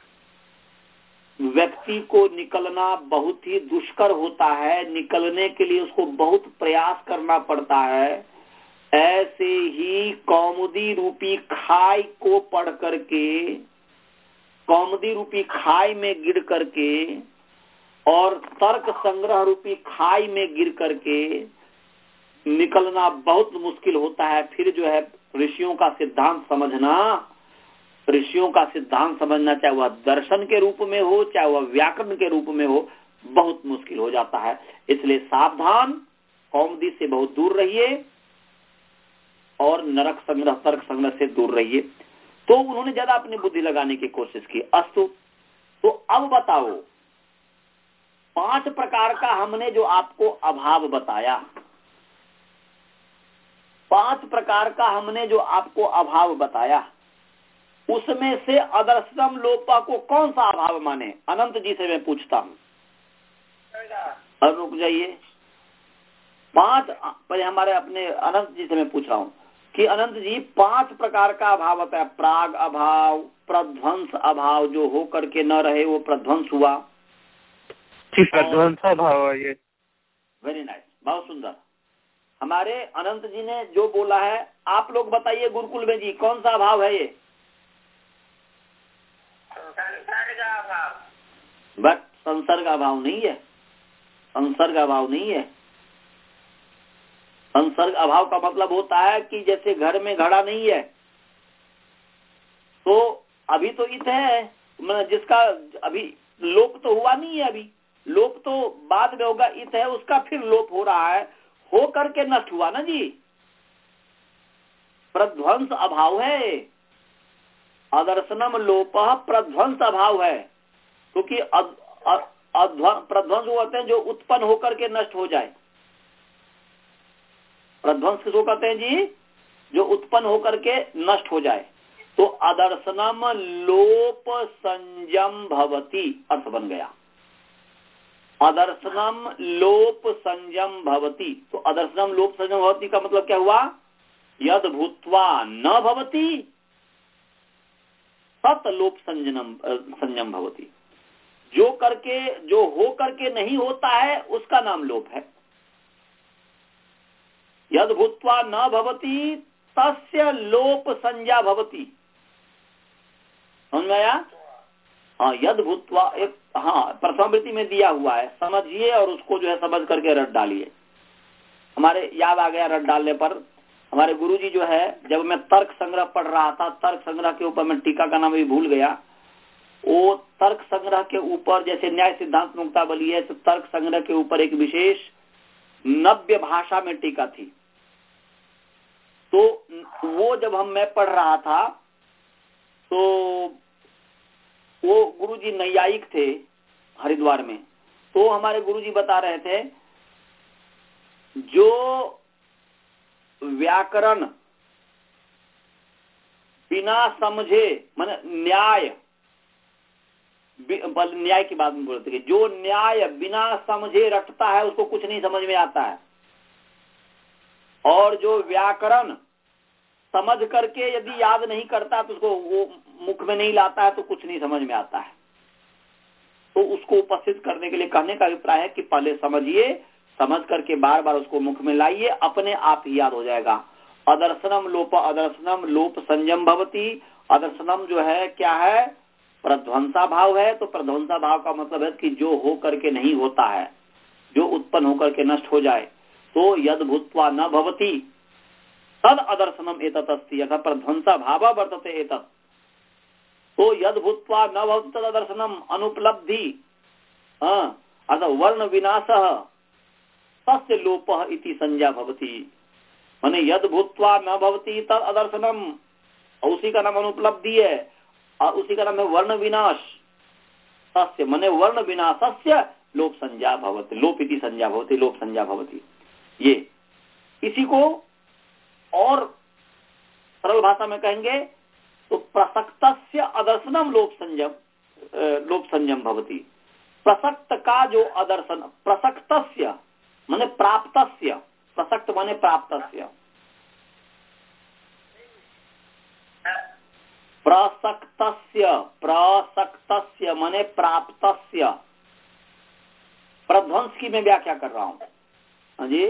व्यक्ति को निकलना बहुत ही दुष्कर होता है, निकलने के लिए उसको बहुत प्रयास करना पड़ता है, ऐसे ही कौमुदी रूपी खाई को पढ़ करके, कौमुदी रूपी खाई में गिर करके और तर्क संग्रह रूपी खाई में गिर करके निकलना बहुत मुश्किल होता है। फिर जो है ऋषियों का सिद्धांत समझना, ऋषियों का सिद्धांत समझना, चाहे वह दर्शन के रूप में हो चाहे वह व्याकरण के रूप में हो, बहुत मुश्किल हो जाता है। इसलिए सावधान, कौमुदी से बहुत दूर रहिए और नरक संग्रह तर्क संग्रह से दूर रहिए। तो उन्होंने ज्यादा अपनी बुद्धि लगाने की कोशिश की। अस्तु, तो अब बताओ, पांच प्रकार का हमने जो आपको अभाव बताया, पांच प्रकार का हमने जो आपको अभाव बताया, उसमें से अदर्शनम लोपा को कौन सा अभाव माने? अनंत जी से मैं पूछता हूं। और रुक जाइए, पांच पहले हमारे अपने अनंत जी से मैं पूछ रहा हूं कि अनंत जी पांच प्रकार का अभाव होता है। प्राग अभाव, प्रध्वंस अभाव, जो हो करके न रहे वो प्रध्वंस हुआ। प्रध्वंस अभाव है ये। वेरी नाइस, बहुत सुंदर। हमारे अनंत जी ने जो बोला है, आप लोग बताइए गुरुकुल में जी कौन सा अभाव है ये? संसर्ग अभाव। बट संसर्ग अभाव नहीं है, संसर्ग अभाव नहीं है। संसर्ग अभाव का मतलब होता है कि जैसे घर में घड़ा नहीं है तो अभी तो इत है, मतलब जिसका अभी लोप तो हुआ नहीं है, अभी लोप तो बाद में होगा, इत है उसका फिर लोप हो रहा है, हो करके नष्ट हुआ ना जी। प्रध्वंस अभाव है, अदर्शनम लोप प्रध्वंस अभाव है, क्योंकि प्रध्वंस होते हैं जो उत्पन्न होकर के नष्ट हो जाए। प्रध्वंस किसको कहते हैं जी? जो उत्पन्न होकर के नष्ट हो जाए। तो अदर्शनम लोप संयम भवति अर्थ बन गया। अदर्शनम लोप संयम भवति, तो अदर्शनम लोप संयम भवति का मतलब क्या हुआ? यद भूत्वा न भवति तत् लोप संयम संयम भवति। जो करके जो हो करके नहीं होता है उसका नाम लोप है। यद भूत्वा न भवति तस्य लोप संज्ञा भवति। समझ में आया? हाँ, यद भूत्वा एक हाँ प्रथम वृत्ति में दिया हुआ है, समझिए और उसको जो है समझ करके रट डालिए। हमारे याद आ गया रट डालने पर। हमारे गुरुजी जो है, जब मैं तर्क संग्रह पढ़ रहा था, तर्क संग्रह के ऊपर मैं टीका का नाम भी भूल गया, वो तर्क संग्रह के ऊपर जैसे न्याय सिद्धांत मुक्तावली है, तो तर्क संग्रह के ऊपर एक विशेष नव्य भाषा में टीका थी। तो वो जब हम मैं पढ़ रहा था तो वो गुरुजी नैयायिक थे हरिद्वार में, तो हमारे गुरुजी बता रहे थे जो व्याकरण बिना समझे, माने न्याय, न्याय की बात में बोलते हैं, जो न्याय बिना समझे रटता है उसको कुछ नहीं समझ में आता है, और जो व्याकरण समझ करके यदि याद नहीं करता तो उसको वो मुख में नहीं लाता है तो कुछ नहीं समझ में आता है। तो उसको उपस्थित करने के लिए कहने का अभिप्राय है कि पहले समझिए, समझ करके बार बार उसको मुख में लाइए, अपने आप ही याद हो जाएगा। अदर्शनम लोप अदर्शनम लोप संयम भवती। अदर्शनम जो है क्या है, प्रध्वंसा भाव है। तो प्रध्वंसा भाव का मतलब है कि जो हो करके नहीं होता है, जो उत्पन्न होकर के नष्ट हो जाए। तो यद भूत्वा न भवती तद अदर्शनम एतत् अस्ति, अर्थात प्रध्वंसा भाव वर्तते एतत्। तो यद भूत्वा न भवति तद अदर्शनम अनुपलब्धि अर्थात वर्ण विनाशः तस्य लोपः इति संज्ञा भवति। माने यद भूत्वा न भवति तद अदर्शनम, उसी का नाम अनुपलब्धि है और उसी का नाम है वर्ण विनाश। तस्य माने वर्ण विनाशस्य लोप संज्ञा भवति, लोप इति संज्ञा भवति, लोप संज्ञा भवति। ये इसी को और सरल भाषा में कहेंगे तो प्रसक्तस्य अदर्शनम लोप संयम लोप संयम भवति। प्रसक्त का जो अदर्शन, प्रसक्तस्य माने प्राप्तस्य, प्रसक्त माने प्राप्तस्य, प्रसक्तस्य प्रसक्तस्य माने प्राप्तस्य। प्रध्वंस की मैं व्याख्या कर रहा हूं। हाँ जी,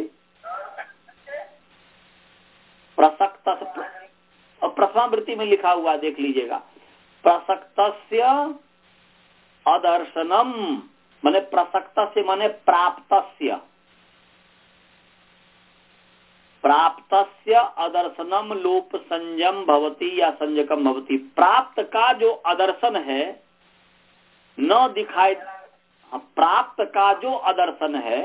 प्रसक्त प्रथमा वृत्ति में लिखा हुआ देख लीजिएगा। प्रसक्तस्य अदर्शनम माने प्रसक्तस्य माने प्राप्तस्य, प्राप्तस्य अदर्शनम लोप संयम भवति या संजकम भवति। प्राप्त का जो अदर्शन है न दिखाई, प्राप्त का जो अदर्शन है,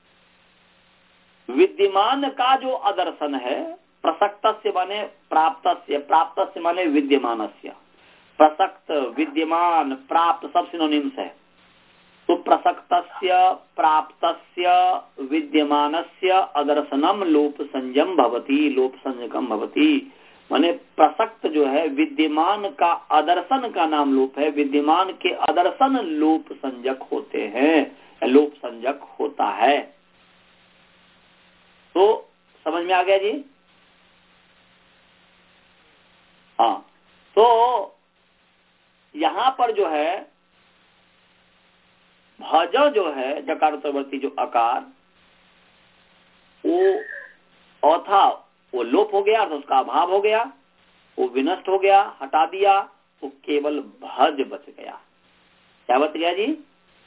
विद्यमान का जो अदर्शन है, प्रसक्तस्य माने प्राप्तस्य, प्राप्तस्य माने विद्यमानस्य। प्रसक्त, विद्यमान, प्राप्त सब सिनोनिम्स है। तो प्रसक्तस्य प्राप्तस्य विद्यमानस्य अदर्शनम लोप संयम भवति, लोप संजकम भवति। माने प्रसक्त जो है विद्यमान का अदर्शन का नाम लोप है, विद्यमान के अदर्शन लोप संजक होते हैं, लोप संजक होता है। तो समझ में आ गया जी? हाँ, तो यहां पर जो है भज जो है जकारोत्तरवर्ती जो अकार, वो औथा वो लोप हो गया, तो उसका अभाव हो गया, वो विनष्ट हो गया, हटा दिया, तो केवल भज बच गया। क्या बच गया जी?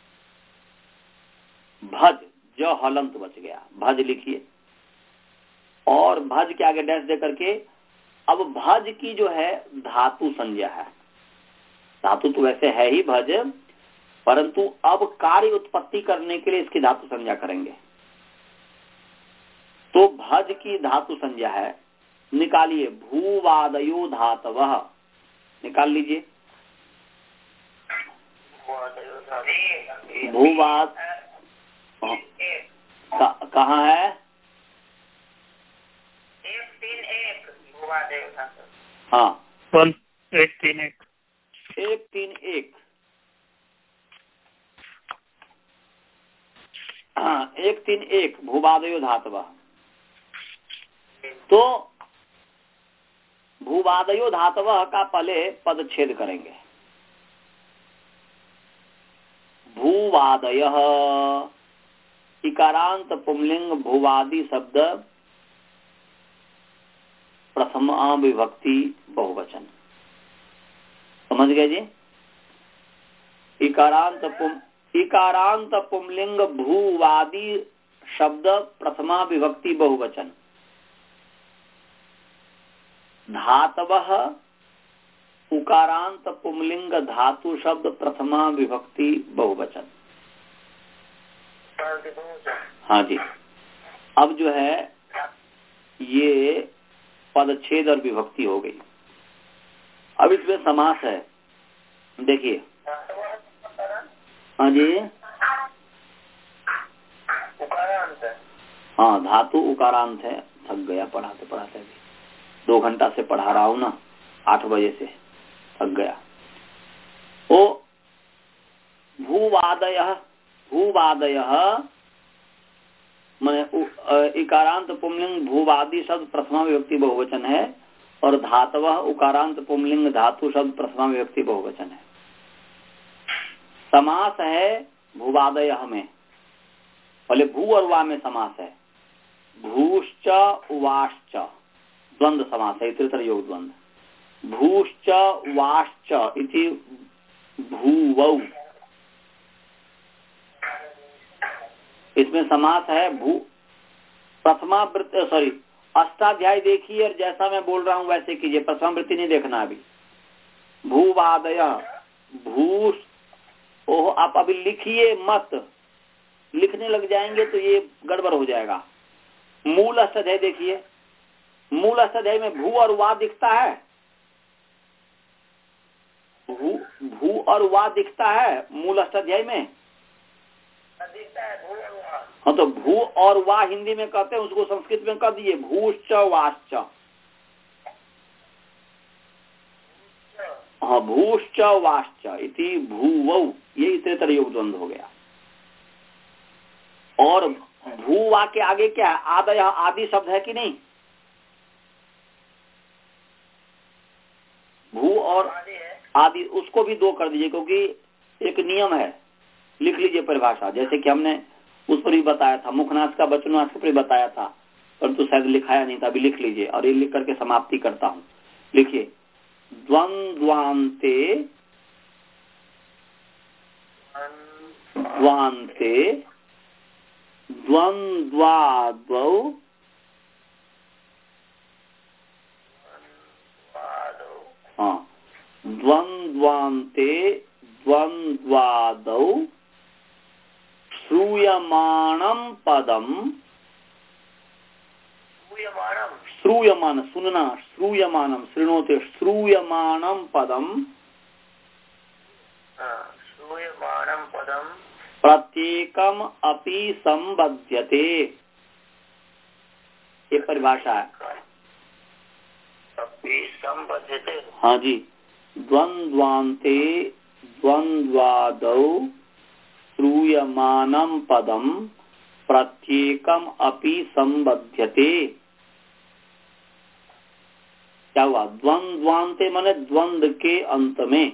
भज, जो हलंत बच गया, भज लिखिए। और भज के आगे डैश दे करके, अब भज की जो है धातु संज्ञा है। धातु तो वैसे है ही भज, परंतु अब कार्य उत्पत्ति करने के लिए इसकी धातु संज्ञा करेंगे। तो भज की धातु संज्ञा है, निकालिए, भूवादयो धातवः, निकाल लीजिए। भूवाद कहाँ है? एक तीन एक भूवादयो धातु। हाँ, वन एक तीन एक एक तीन एक हाँ, एक तीन एक भूवादयो धातवः। तो भूवादयो धातवः का पहले पद छेद करेंगे। भूवादयः, इकारांत पुंलिंग भूवादी शब्द प्रथमा विभक्ति बहुवचन। समझ गए जी? इकारांत पुम इकारांत पुंलिंग भूवादी शब्द प्रथमा विभक्ति बहुवचन। धातवः उकारांत पुंलिंग धातु शब्द प्रथमा विभक्ति बहुवचन। हाँ जी, अब जो है ये पदच्छेद और विभक्ति हो गई। अब इसमें समास है, देखिए। हाँ जी, हाँ, धातु उकारांत है। थक गया पढ़ाते पढ़ाते भी, दो घंटा से पढ़ा रहा हूँ ना, आठ बजे से, थक गया। ओ भूवादयः, भूवादयः माने इकारांत पुंलिंग भूवादी शब्द प्रथमा विभक्ति बहुवचन है। और धातवः उकारांत पुंलिंग धातु शब्द प्रथमा विभक्ति बहुवचन है। समास है भूवादयः में, पहले भू और वा में समास है। भूश्च वाश्च द्वंद्व समास है, इतरेतर योग द्वंद्व। भूश्च वाश्च इति भूवौ, इसमें समास है भू प्रथमा वृत्ति, सॉरी अष्टाध्याय देखिए और जैसा मैं बोल रहा हूं वैसे कीजिए, प्रथमा वृत्ति नहीं देखना अभी। भूवादय भूष, ओह आप अभी लिखिए मत, लिखने लग जाएंगे तो ये गड़बड़ हो जाएगा। मूल अष्टाध्याय देखिए, मूल अष्टाध्याय में भू और वा दिखता है, भू भू और वा दिखता है मूल अष्टाध्याय में, दिखता है भू और वा। हाँ तो भू और वा हिंदी में कहते हैं, उसको संस्कृत में कह दिए भूश्च वाश्च। हाँ भूश्च वाश्च इति भूवौ, ये इतरेतर योग द्वंद्व हो गया। और भूवा के आगे क्या है? आदय आदि शब्द है कि नहीं? भू और आदि, उसको भी दो कर दीजिए, क्योंकि एक नियम है, लिख लीजिए परिभाषा, जैसे कि हमने उस पर भी बताया था, मुखनाश का वचनाश पर भी बताया था, परंतु शायद लिखाया नहीं था, अभी लिख लीजिए। और ये लिख करके समाप्ति करता हूँ, लिखिए द्वंद्वान्ते द्वान्ते द्वंद्वादौ हाँ द्वंद्वान्ते द्वंद्वादौ श्रूयमाणं पदम, श्रूयमान सुनना, श्रूयमानम श्रृणोते, श्रूयमाणं पदम श्रूयमाणं पदम प्रत्येकम अपि संबध्यते, ये परिभाषा है। अपि संबध्यते, हाँ जी, द्वंद्वान्ते द्वंद्वादौ श्रूयमाणं पदम प्रत्येकम अपि संबध्यते। क्या हुआ? द्वंद्वान्ते माने द्वंद के अंत में,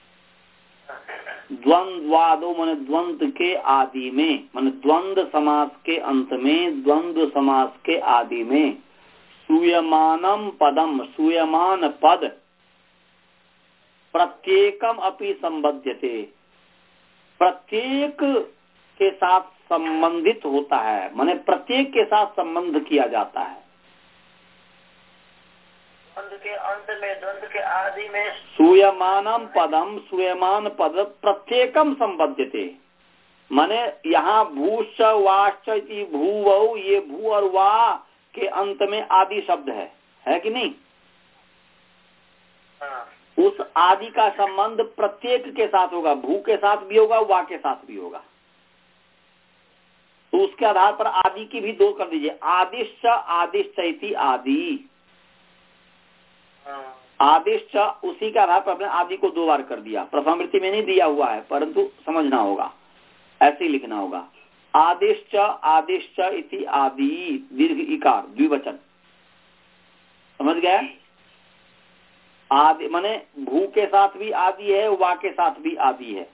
द्वंद्वादो माने द्वंद के आदि में, माने द्वंद समास के अंत में, द्वंद्व समास के आदि में। सूयमानम पदम, सूयमान पद प्रत्येकम अपि संबध्यते, प्रत्येक के साथ संबंधित होता है, माने प्रत्येक के साथ संबंध किया जाता है। द्वंद के अंत में, द्वंद के आदि में सूयमानम पदम, सूयमान पद प्रत्येकम संबध्यते, माने यहाँ भूश्च वाश्च इति भूवौ, ये भू और वा के अंत में आदि शब्द है, है कि नहीं? हाँ। उस आदि का संबंध प्रत्येक के साथ होगा, भू के साथ भी होगा, वा के साथ भी होगा। तो उसके आधार पर आदि की भी दो कर दीजिए, आदिश्च आदिश्च इति आदि, आदिश्च उसी के आधार पर अपने आदि को दो बार कर दिया। प्रथम वृत्ति में नहीं दिया हुआ है, परंतु समझना होगा, ऐसे ही लिखना होगा। आदिश्च आदिश्च इति आदि, दीर्घ इकार द्विवचन, समझ गए? आदि माने भू के साथ भी आदि है, वा के साथ भी आदि है,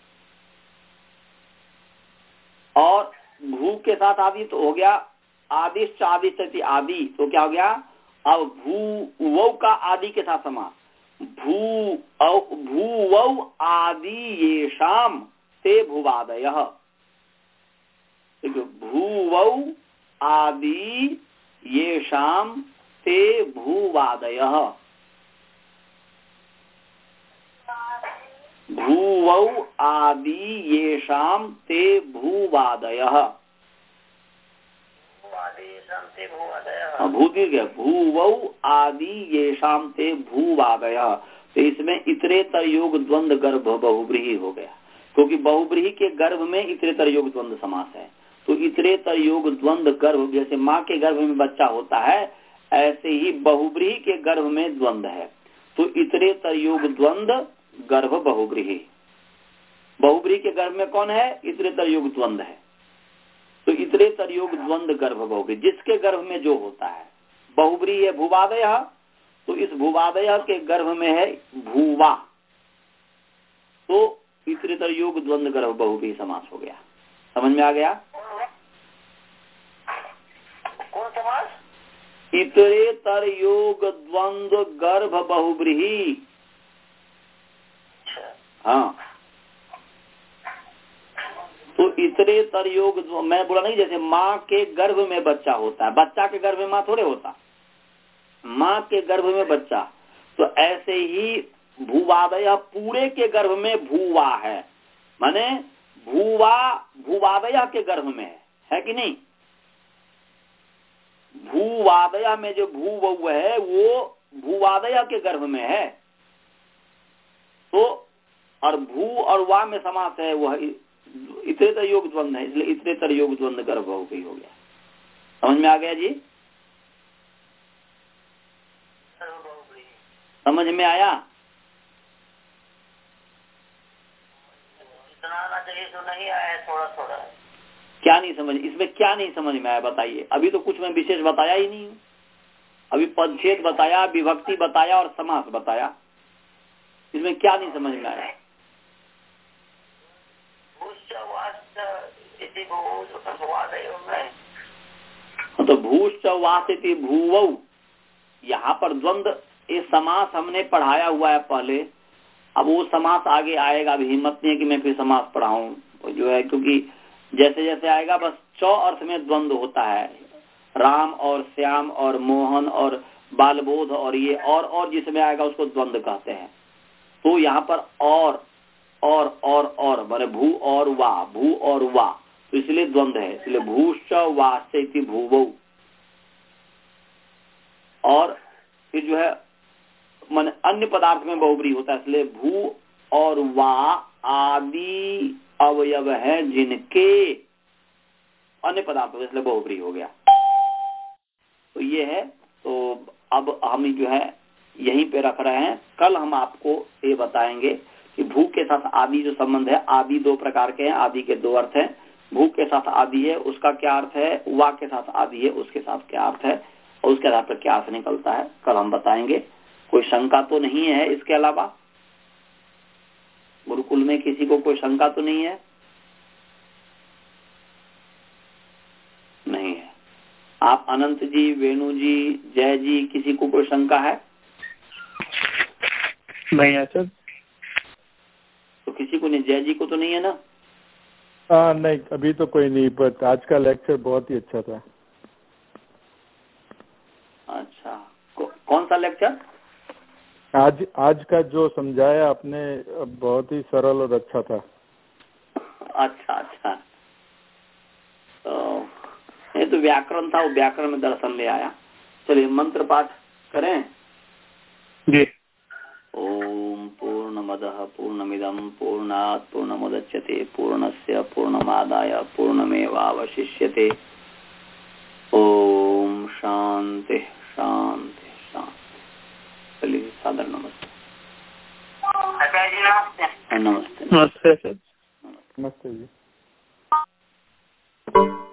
और भू के साथ आदि तो हो गया आदिश्च आदिश्च इति आदि, तो क्या हो गया? अब भू वौ का आदि के साथ समास, भू भू वौ आदि येषाम ते भूवादयः, भू वौ आदि येषाम ते भूवादयः, भूवौ आदि येषाम ते भूवादयः, भूदीर्घ भूवौ आदि येषाम ते भूवादयः। तो इसमें इतरेतर योग द्वंद गर्भ बहुब्रीहि हो गया, क्योंकि बहुब्रीहि के गर्भ में इतरेतर योग द्वंद समास है। तो इतरेतर योग द्वंद गर्भ, जैसे माँ के गर्भ में बच्चा होता है, ऐसे ही बहुब्रीहि के गर्भ में द्वंद है। तो इतरेतर योग द्वंद गर्भ बहुब्रीहि, बहुब्रीहि के गर्भ में कौन है? इतरेतर योग द्वंद है। तो इतरेतर योग द्वंद गर्भ बहुब्रीहि, जिसके गर्भ में जो होता है, बहुब्रीहि है भूवादयः, तो इस भूवादय के गर्भ में है भूवा, तो इतरेतर योग द्वंद्व गर्भ बहुव्रीहि समास हो गया। समझ में आ गया? कौन समास? इतरेतर योग द्वंद्व गर्भ बहुव्रीहि। हाँ, तो इतरेतर योग, मैं बोला नहीं, जैसे माँ के गर्भ में बच्चा होता है, बच्चा के गर्भ में माँ थोड़े होता, माँ के गर्भ में बच्चा, तो ऐसे ही भूवादय पूरे के गर्भ में भूवा है, माने भूवा भूवादय के गर्भ में है, है कि नहीं? भूवादय में जो भू है वो भूवादय के गर्भ में है, तो और भू और वा में समास है, वह इतरेतर योग द्वंद्व है, इसलिए इतरेतर योग द्वंद्व गर्भ बहुव्रीहि हो गया। समझ में आ गया जी? समझ में आया? इतना आना चाहिए तो नहीं आया, थोड़ा थोड़ा। क्या नहीं समझ, इसमें क्या नहीं समझ में आया बताइए? अभी तो कुछ मैं विशेष बताया ही नहीं हूँ। अभी पदच्छेद बताया, विभक्ति बताया और समास बताया, इसमें क्या नहीं समझ में आया? तो भूश्च वासिति भूवौ, यहाँ पर द्वंद्व, ये समास हमने पढ़ाया हुआ है पहले, अब वो समास आगे आएगा, अभी हिम्मत नहीं है कि मैं फिर समास पढ़ाऊं, तो जो है, क्योंकि जैसे जैसे आएगा बस चौ अर्थ में द्वंद्व होता है, राम और श्याम और मोहन और बालबोध और ये और और जिसमें आएगा उसको द्वंद्व कहते हैं। तो यहाँ पर और और और और बड़े भू और वा, भू और वा, तो इसलिए द्वंद्व है, इसलिए भूश्च वास्ति भूवौ। और फिर जो है मन अन्य पदार्थ में बहुव्रीहि होता है, इसलिए भू और वा आदि अवयव है जिनके अन्य पदार्थों, इसलिए बहुव्रीहि हो गया। तो ये है, तो अब हम जो है यहीं पे रख रहे हैं। कल हम आपको ये बताएंगे कि भू के साथ आदि जो संबंध है, आदि दो प्रकार के हैं, आदि के दो अर्थ हैं। भू के साथ आदि है, उसका क्या अर्थ है, वा के साथ आदि है, उसके साथ क्या अर्थ है, और उसके आधार पर क्या अर्थ निकलता है, कल हम बताएंगे। कोई शंका तो नहीं है इसके अलावा? गुरुकुल में किसी को कोई शंका तो नहीं है? नहीं है। आप अनंत जी, वेणु जी, जय जी, किसी को कोई शंका है? नहीं है सर। तो किसी को नहीं, जय जी को तो नहीं है ना? हाँ नहीं, अभी तो कोई नहीं, पर आज का लेक्चर बहुत ही अच्छा था। अच्छा, कौन सा लेक्चर? आज आज का जो समझाया आपने बहुत ही सरल और अच्छा था। अच्छा अच्छा, तो ये तो व्याकरण था, वो व्याकरण में दर्शन ले आया। चलिए मंत्र पाठ करें जी। ओम पूर्णमदः पूर्णमिदं पूर्णात् पूर्णमुदच्यते पूर्णस्य पूर्णमादाय पूर्णमेवावशिष्यते। ओम शांति शांति शांति। चलिए सादर नमस्ते। आचार्य जी नमस्ते। नमस्ते नमस्ते सर। नमस्ते जी।